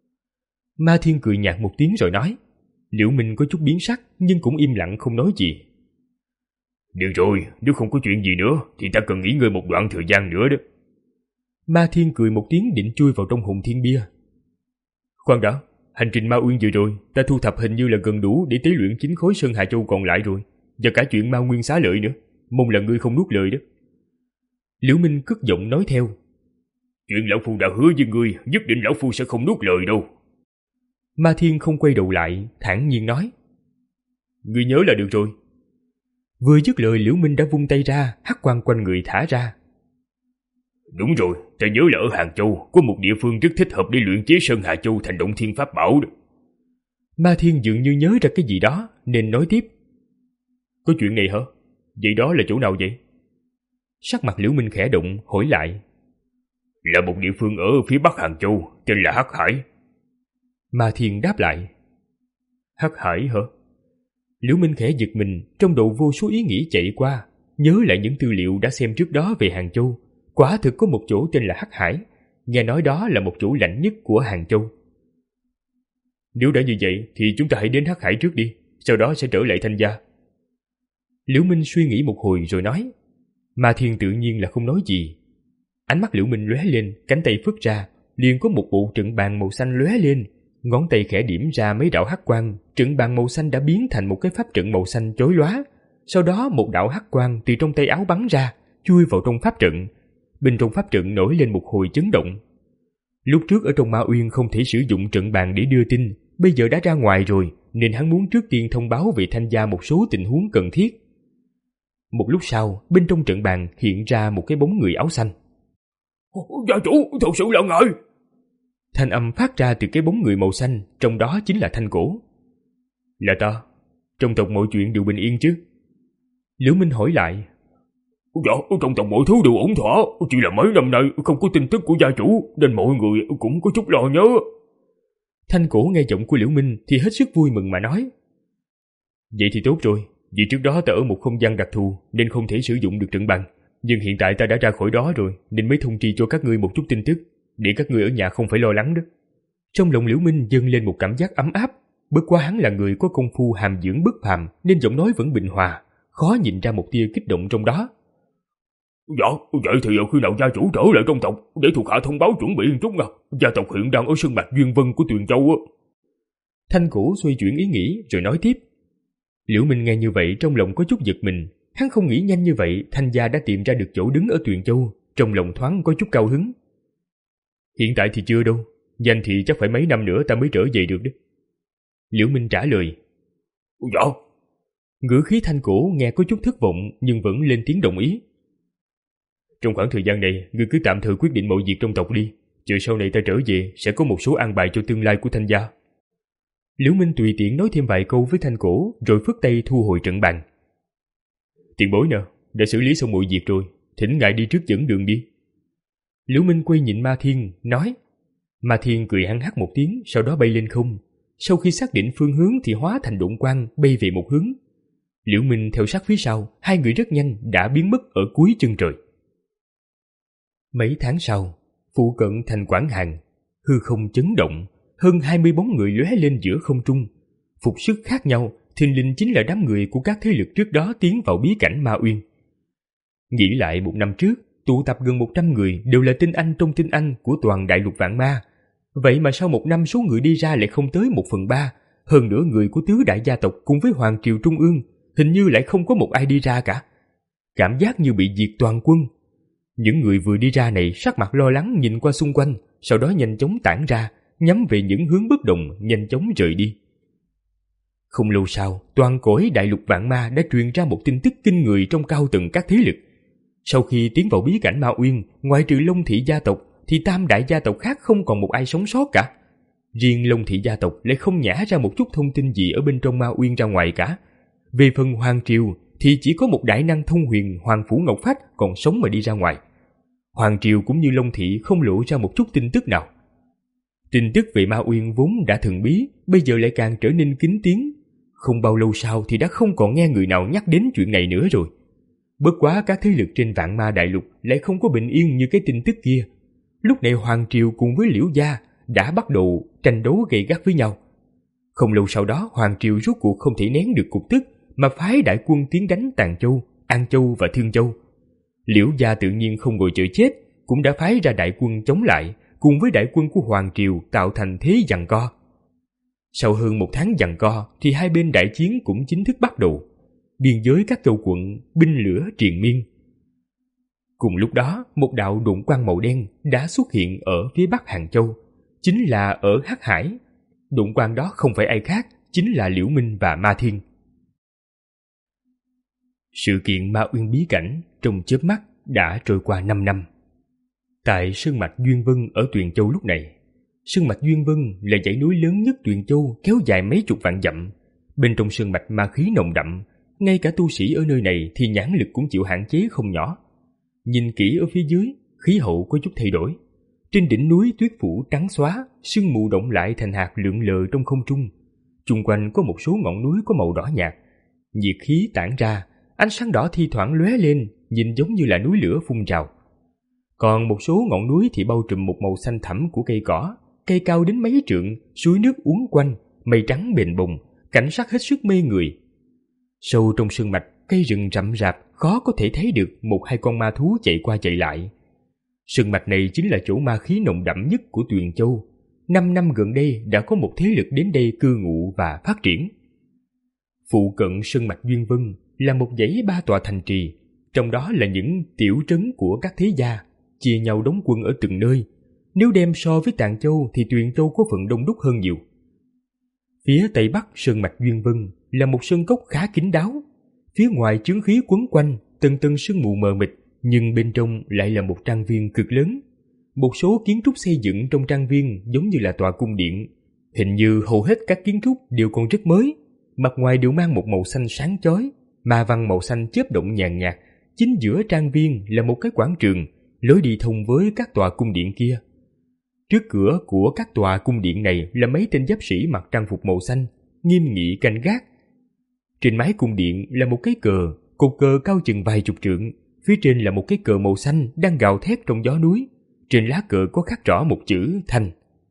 Ma Thiên cười nhạt một tiếng rồi nói. Liễu Minh có chút biến sắc nhưng cũng im lặng không nói gì. "Được rồi, nếu không có chuyện gì nữa thì ta cần nghỉ ngơi một đoạn thời gian nữa đó." Ma Thiên cười một tiếng định chui vào trong hồn thiên bia. "Khoan đã, hành trình Ma Uyên vừa rồi ta thu thập hình như là gần đủ để tế luyện chín khối Sơn Hà Châu còn lại rồi, và cả chuyện Ma Nguyên xá lợi nữa, mong là ngươi không nuốt lời đó." Liễu Minh cất giọng nói theo. "Chuyện lão phu đã hứa với ngươi, nhất định lão phu sẽ không nuốt lời đâu." Ma Thiên không quay đầu lại, thản nhiên nói. "Ngươi nhớ là được rồi." Vừa dứt lời, Liễu Minh đã vung tay ra, hắc quang quanh người thả ra. "Đúng rồi, ta nhớ là ở Hàng Châu có một địa phương rất thích hợp để luyện chế Sơn Hà Châu thành động thiên pháp bảo đó." Ma Thiên dường như nhớ ra cái gì đó nên nói tiếp. "Có chuyện này hả? Vậy đó là chỗ nào vậy?" Sắc mặt Liễu Minh khẽ động, hỏi lại. "Là một địa phương ở phía bắc Hàng Châu, tên là Hắc Hải." Ma Thiên đáp lại. "Hắc Hải hả?" Liễu Minh khẽ giật mình, trong đầu vô số ý nghĩ chạy qua, nhớ lại những tư liệu đã xem trước đó về Hàng Châu. Quả thực có một chỗ tên là Hắc Hải, nghe nói đó là một chỗ lạnh nhất của Hàng Châu. "Nếu đã như vậy thì chúng ta hãy đến Hắc Hải trước đi, sau đó sẽ trở lại Thanh gia." Liễu Minh suy nghĩ một hồi rồi nói. Ma Thiên tự nhiên là không nói gì. Ánh mắt Liễu Minh lóe lên, cánh tay phất ra, liền có một bộ trận bàn màu xanh lóe lên, ngón tay khẽ điểm ra mấy đạo hắc quang, trận bàn màu xanh đã biến thành một cái pháp trận màu xanh chói lóa. sau đó một đạo hắc quang từ trong tay áo bắn ra, chui vào trong pháp trận. Bên trong pháp trận nổi lên một hồi chấn động. Lúc trước ở trong Ma Uyên không thể sử dụng trận bàn để đưa tin, bây giờ đã ra ngoài rồi, nên hắn muốn trước tiên thông báo về Thanh gia một số tình huống cần thiết. Một lúc sau, bên trong trận bàn hiện ra một cái bóng người áo xanh. Gia chủ, thật sự là ngài! Thanh âm phát ra từ cái bóng người màu xanh, trong đó chính là Thanh Cổ. Là ta, trong tộc mọi chuyện đều bình yên chứ? Liễu Minh hỏi lại. Dạ, trong tộc mọi thứ đều ổn thỏa, chỉ là mấy năm nay không có tin tức của gia chủ, nên mọi người cũng có chút lo nhớ. Thanh Cổ nghe giọng của Liễu Minh thì hết sức vui mừng mà nói. Vậy thì tốt rồi, vì trước đó ta ở một không gian đặc thù nên không thể sử dụng được trận bàn. Nhưng hiện tại ta đã ra khỏi đó rồi, nên mới thông tri cho các ngươi một chút tin tức, để các ngươi ở nhà không phải lo lắng đó. Trong lòng Liễu Minh dâng lên một cảm giác ấm áp. Bất quá hắn là người có công phu hàm dưỡng bất phàm, nên giọng nói vẫn bình hòa, khó nhìn ra một tia kích động trong đó. Dạ, vậy thì khi nào gia chủ trở lại trong tộc, để thuộc hạ thông báo chuẩn bị một chút nha. Gia tộc hiện đang ở sơn mạch Duyên Vân của Tuyền Châu á. Thanh Cổ xoay chuyển ý nghĩ rồi nói tiếp. Liễu Minh nghe như vậy trong lòng có chút giật mình. Hắn không nghĩ nhanh như vậy Thanh gia đã tìm ra được chỗ đứng ở Tuyền Châu, trong lòng thoáng có chút cao hứng. Hiện tại thì chưa đâu, nhanh thì chắc phải mấy năm nữa ta mới trở về được đó. Liễu Minh trả lời. Dạ. Ngữ khí Thanh Cổ nghe có chút thất vọng nhưng vẫn lên tiếng đồng ý. Trong khoảng thời gian này, ngươi cứ tạm thời quyết định mọi việc trong tộc đi, chờ sau này ta trở về sẽ có một số an bài cho tương lai của Thanh gia. Liễu Minh tùy tiện nói thêm vài câu với Thanh Cổ rồi phất tay thu hồi trận bàn. Tiền bối nè, đã xử lý xong mọi việc rồi, thỉnh ngài đi trước dẫn đường đi. Liễu Minh quay nhìn Ma Thiên, nói. Ma Thiên cười hăng hắc một tiếng, sau đó bay lên không. Sau khi xác định phương hướng thì hóa thành độn quang bay về một hướng. Liễu Minh theo sát phía sau, hai người rất nhanh đã biến mất ở cuối chân trời. Mấy tháng sau, phụ cận thành Quảng Hàn, hư không chấn động, hơn hai mươi bóng người lóe lên giữa không trung. Phục sức khác nhau, thình lình chính là đám người của các thế lực trước đó tiến vào bí cảnh Ma Uyên. Nghĩ lại một năm trước, tụ tập gần một trăm người đều là tinh anh trong tinh anh của toàn đại lục vạn ma. Vậy mà sau một năm số người đi ra lại không tới một phần ba, hơn nữa người của tứ đại gia tộc cùng với Hoàng Triều Trung ương, hình như lại không có một ai đi ra cả. Cảm giác như bị diệt toàn quân. Những người vừa đi ra này sắc mặt lo lắng nhìn qua xung quanh, sau đó nhanh chóng tản ra, nhắm về những hướng bất đồng, nhanh chóng rời đi. Không lâu sau, toàn cõi đại lục vạn ma đã truyền ra một tin tức kinh người trong cao tầng các thế lực. Sau khi tiến vào bí cảnh Ma Uyên, ngoại trừ Long Thị gia tộc, thì tam đại gia tộc khác không còn một ai sống sót cả. Riêng Long Thị gia tộc lại không nhả ra một chút thông tin gì ở bên trong Ma Uyên ra ngoài cả. Về phần Hoàng Triều thì chỉ có một đại năng thông huyền Hoàng Phủ Ngọc Phách còn sống mà đi ra ngoài. Hoàng Triều cũng như Long Thị không lộ ra một chút tin tức nào. Tin tức về Ma Uyên vốn đã thần bí, bây giờ lại càng trở nên kín tiếng. Không bao lâu sau thì đã không còn nghe người nào nhắc đến chuyện này nữa rồi. Bất quá các thế lực trên vạn ma đại lục lại không có bình yên như cái tin tức kia. Lúc này Hoàng Triều cùng với Liễu gia đã bắt đầu tranh đấu gay gắt với nhau. Không lâu sau đó Hoàng Triều rốt cuộc không thể nén được cục tức mà phái đại quân tiến đánh Tàn Châu, An Châu và Thương Châu. Liễu gia tự nhiên không ngồi chờ chết, cũng đã phái ra đại quân chống lại, cùng với đại quân của Hoàng Triều tạo thành thế giằng co. Sau hơn một tháng giằng co thì hai bên đại chiến cũng chính thức bắt đầu. Biên giới các châu quận binh lửa triền miên. Cùng lúc đó, một đạo độn quang màu đen đã xuất hiện ở phía bắc Hàng Châu, chính là ở Hắc Hải. Độn quang đó không phải ai khác, chính là Liễu Minh và Ma Thiên. Sự kiện Ma Uyên bí cảnh trong chớp mắt đã trôi qua năm năm. Tại sơn mạch Duyên Vân ở Tuyền Châu lúc này, sơn mạch Duyên Vân là dãy núi lớn nhất Tuyền Châu, kéo dài mấy chục vạn dặm. Bên trong sơn mạch ma khí nồng đậm, ngay cả tu sĩ ở nơi này thì nhãn lực cũng chịu hạn chế không nhỏ. Nhìn kỹ ở phía dưới, khí hậu có chút thay đổi. Trên đỉnh núi tuyết phủ trắng xóa, sương mù động lại thành hạt lượn lờ trong không trung. Chung quanh có một số ngọn núi có màu đỏ nhạt, nhiệt khí tản ra, ánh sáng đỏ thi thoảng lóe lên, nhìn giống như là núi lửa phun trào. Còn một số ngọn núi thì bao trùm một màu xanh thẳm của cây cỏ, cây cao đến mấy trượng, suối nước uốn quanh, mây trắng bềnh bồng, cảnh sắc hết sức mê người. Sâu trong sơn mạch, cây rừng rậm rạp, khó có thể thấy được một hai con ma thú chạy qua chạy lại. Sơn mạch này chính là chỗ ma khí nồng đậm nhất của Tuyền Châu. Năm năm gần đây đã có một thế lực đến đây cư ngụ và phát triển. Phụ cận sơn mạch Duyên Vân, là một dãy ba tòa thành trì, trong đó là những tiểu trấn của các thế gia, chia nhau đóng quân ở từng nơi. Nếu đem so với Tạng Châu thì Tuyền Châu có phần đông đúc hơn nhiều. Phía tây bắc sơn mạch Duyên Vân là một sơn cốc khá kín đáo. Phía ngoài chướng khí quấn quanh, tầng tầng sương mù mờ mịt, nhưng bên trong lại là một trang viên cực lớn. Một số kiến trúc xây dựng trong trang viên giống như là tòa cung điện. Hình như hầu hết các kiến trúc đều còn rất mới, mặt ngoài đều mang một màu xanh sáng chói, ma văn màu xanh chớp động nhàn nhạt. Chính giữa trang viên là một cái quảng trường, lối đi thông với các tòa cung điện kia. Trước cửa của các tòa cung điện này là mấy tên giáp sĩ mặc trang phục màu xanh, nghiêm nghị canh gác. Trên mái cung điện là một cái cờ, cột cờ cao chừng vài chục trượng, phía trên là một cái cờ màu xanh đang gào thét trong gió núi. Trên lá cờ có khắc rõ một chữ Thanh.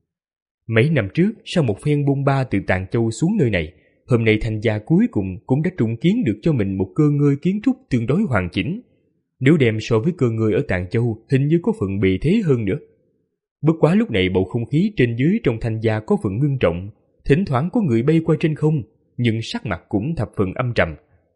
Mấy năm trước, sau một phen bôn ba từ Tạng Châu xuống nơi này, hôm nay Thanh gia cuối cùng cũng đã trùng kiến được cho mình một cơ ngơi kiến trúc tương đối hoàn chỉnh. Nếu đem so với cơ ngơi ở Tạng Châu, hình như có phần bề thế hơn nữa. Bất quá lúc này bầu không khí trên dưới trong Thanh gia có phần ngưng trọng, thỉnh thoảng có người bay qua trên không, nhưng sắc mặt cũng thập phần âm trầm.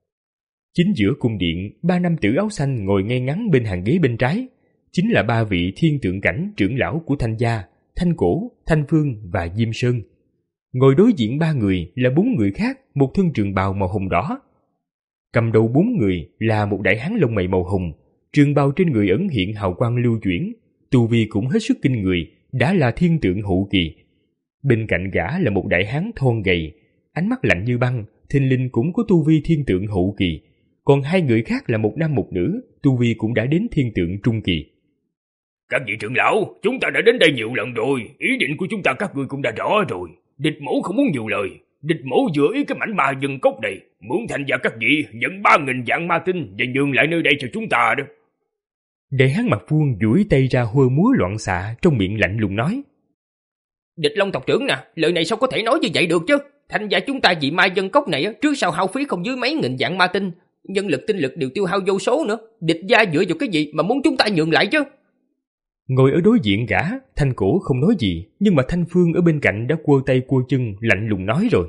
Chính giữa cung điện, ba nam tử áo xanh ngồi ngay ngắn bên hàng ghế bên trái, chính là ba vị thiên tượng cảnh trưởng lão của Thanh gia, Thanh Cổ, Thanh Phương và Diêm Sơn. Ngồi đối diện ba người là bốn người khác, một thân trường bào màu hồng đỏ. Cầm đầu bốn người là một đại hán lông mày màu hồng, trường bào trên người ẩn hiện hào quang lưu chuyển, tu vi cũng hết sức kinh người, đã là thiên tượng hậu kỳ. Bên cạnh gã là một đại hán thon gầy, ánh mắt lạnh như băng, thình lình cũng có tu vi thiên tượng hậu kỳ. Còn hai người khác là một nam một nữ, tu vi cũng đã đến thiên tượng trung kỳ. Các vị trưởng lão, chúng ta đã đến đây nhiều lần rồi, ý định của chúng ta các ngươi cũng đã rõ rồi. Địch mẫu không muốn nhiều lời, địch mẫu vừa ý cái mảnh ma dân cốc này, muốn Thanh gia các vị nhận ba nghìn vạn ma tinh và nhường lại nơi đây cho chúng ta đó. Đại hán mặt vuông duỗi tay ra hơ múa loạn xạ, trong miệng lạnh lùng nói: Địch Long tộc trưởng nè, lời này sao có thể nói như vậy được chứ? Thanh gia chúng ta vì ma dân cốc này trước sau hao phí không dưới mấy nghìn vạn ma tinh, nhân lực tinh lực đều tiêu hao vô số nữa, địch gia dựa vào cái gì mà muốn chúng ta nhường lại chứ? Ngồi ở đối diện gã, Thanh Cổ không nói gì, nhưng mà Thanh Phương ở bên cạnh đã quơ tay quơ chân lạnh lùng nói rồi: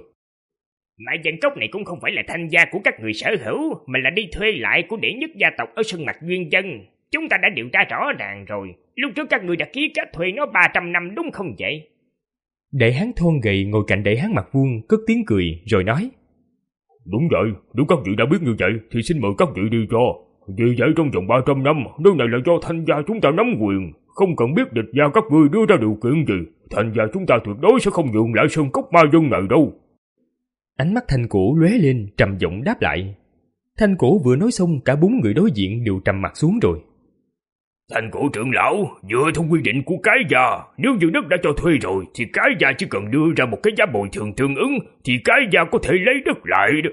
Ma dân cốc này cũng không phải là Thanh gia của các người sở hữu, mà là đi thuê lại của đệ nhất gia tộc ở Sơn Mạch Nguyên Dân. Chúng ta đã điều tra rõ ràng rồi, lúc trước các người đã ký kết thuê nó ba trăm năm đúng không vậy? Đại hán thon gầy ngồi cạnh đại hán mặt vuông cất tiếng cười rồi nói: Đúng vậy, nếu các vị đã biết như vậy thì xin mời các vị đi cho. Vì vậy trong vòng ba trăm năm, nơi này là do Thanh gia chúng ta nắm quyền, không cần biết địch gia các ngươi đưa ra điều kiện gì, Thanh gia chúng ta tuyệt đối sẽ không nhường lại sơn cốc ma dân này đâu. Ánh mắt Thanh Cổ lóe lên, trầm giọng đáp lại. Thanh Cổ vừa nói xong, cả bốn người đối diện đều trầm mặt xuống rồi. Thanh Cổ trưởng lão, dựa theo quy định của cái gia, nếu như đất đã cho thuê rồi thì cái gia chỉ cần đưa ra một cái giá bồi thường tương ứng thì cái gia có thể lấy đất lại đó.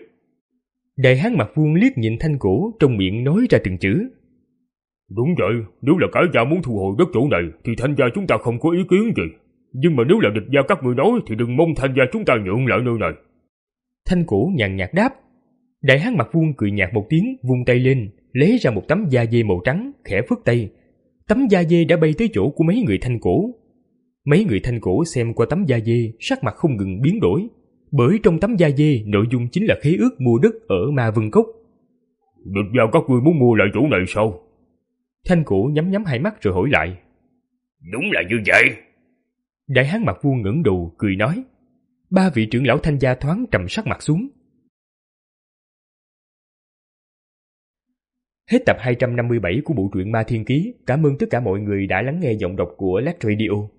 Đại hán mặt vuông liếc nhìn Thanh Cổ, trong miệng nói ra từng chữ. Đúng vậy, nếu là cái gia muốn thu hồi đất chỗ này thì Thanh gia chúng ta không có ý kiến gì. Nhưng mà nếu là địch gia các người nói thì đừng mong Thanh gia chúng ta nhượng lại nơi này. Thanh Cổ nhàn nhạt đáp. Đại hán mặt vuông cười nhạt một tiếng, vung tay lên, lấy ra một tấm da dê màu trắng, khẽ phất tay. Tấm da dê đã bay tới chỗ của mấy người Thanh Cổ. Mấy người Thanh Cổ xem qua tấm da dê, sắc mặt không ngừng biến đổi. Bởi trong tấm da dê, nội dung chính là khế ước mua đất ở Ma Vân Cốc. Địch gia các ngươi muốn mua lại chỗ này sao? Thanh Cổ nhắm nhắm hai mắt rồi hỏi lại. Đúng là như vậy. Đại hán mặt vuông ngẩng đầu cười nói. Ba vị trưởng lão Thanh gia thoáng trầm sắc mặt xuống. Hết tập hai trăm năm mươi bảy của bộ truyện Ma Thiên Ký. Cảm ơn tất cả mọi người đã lắng nghe giọng đọc của Lát Radio.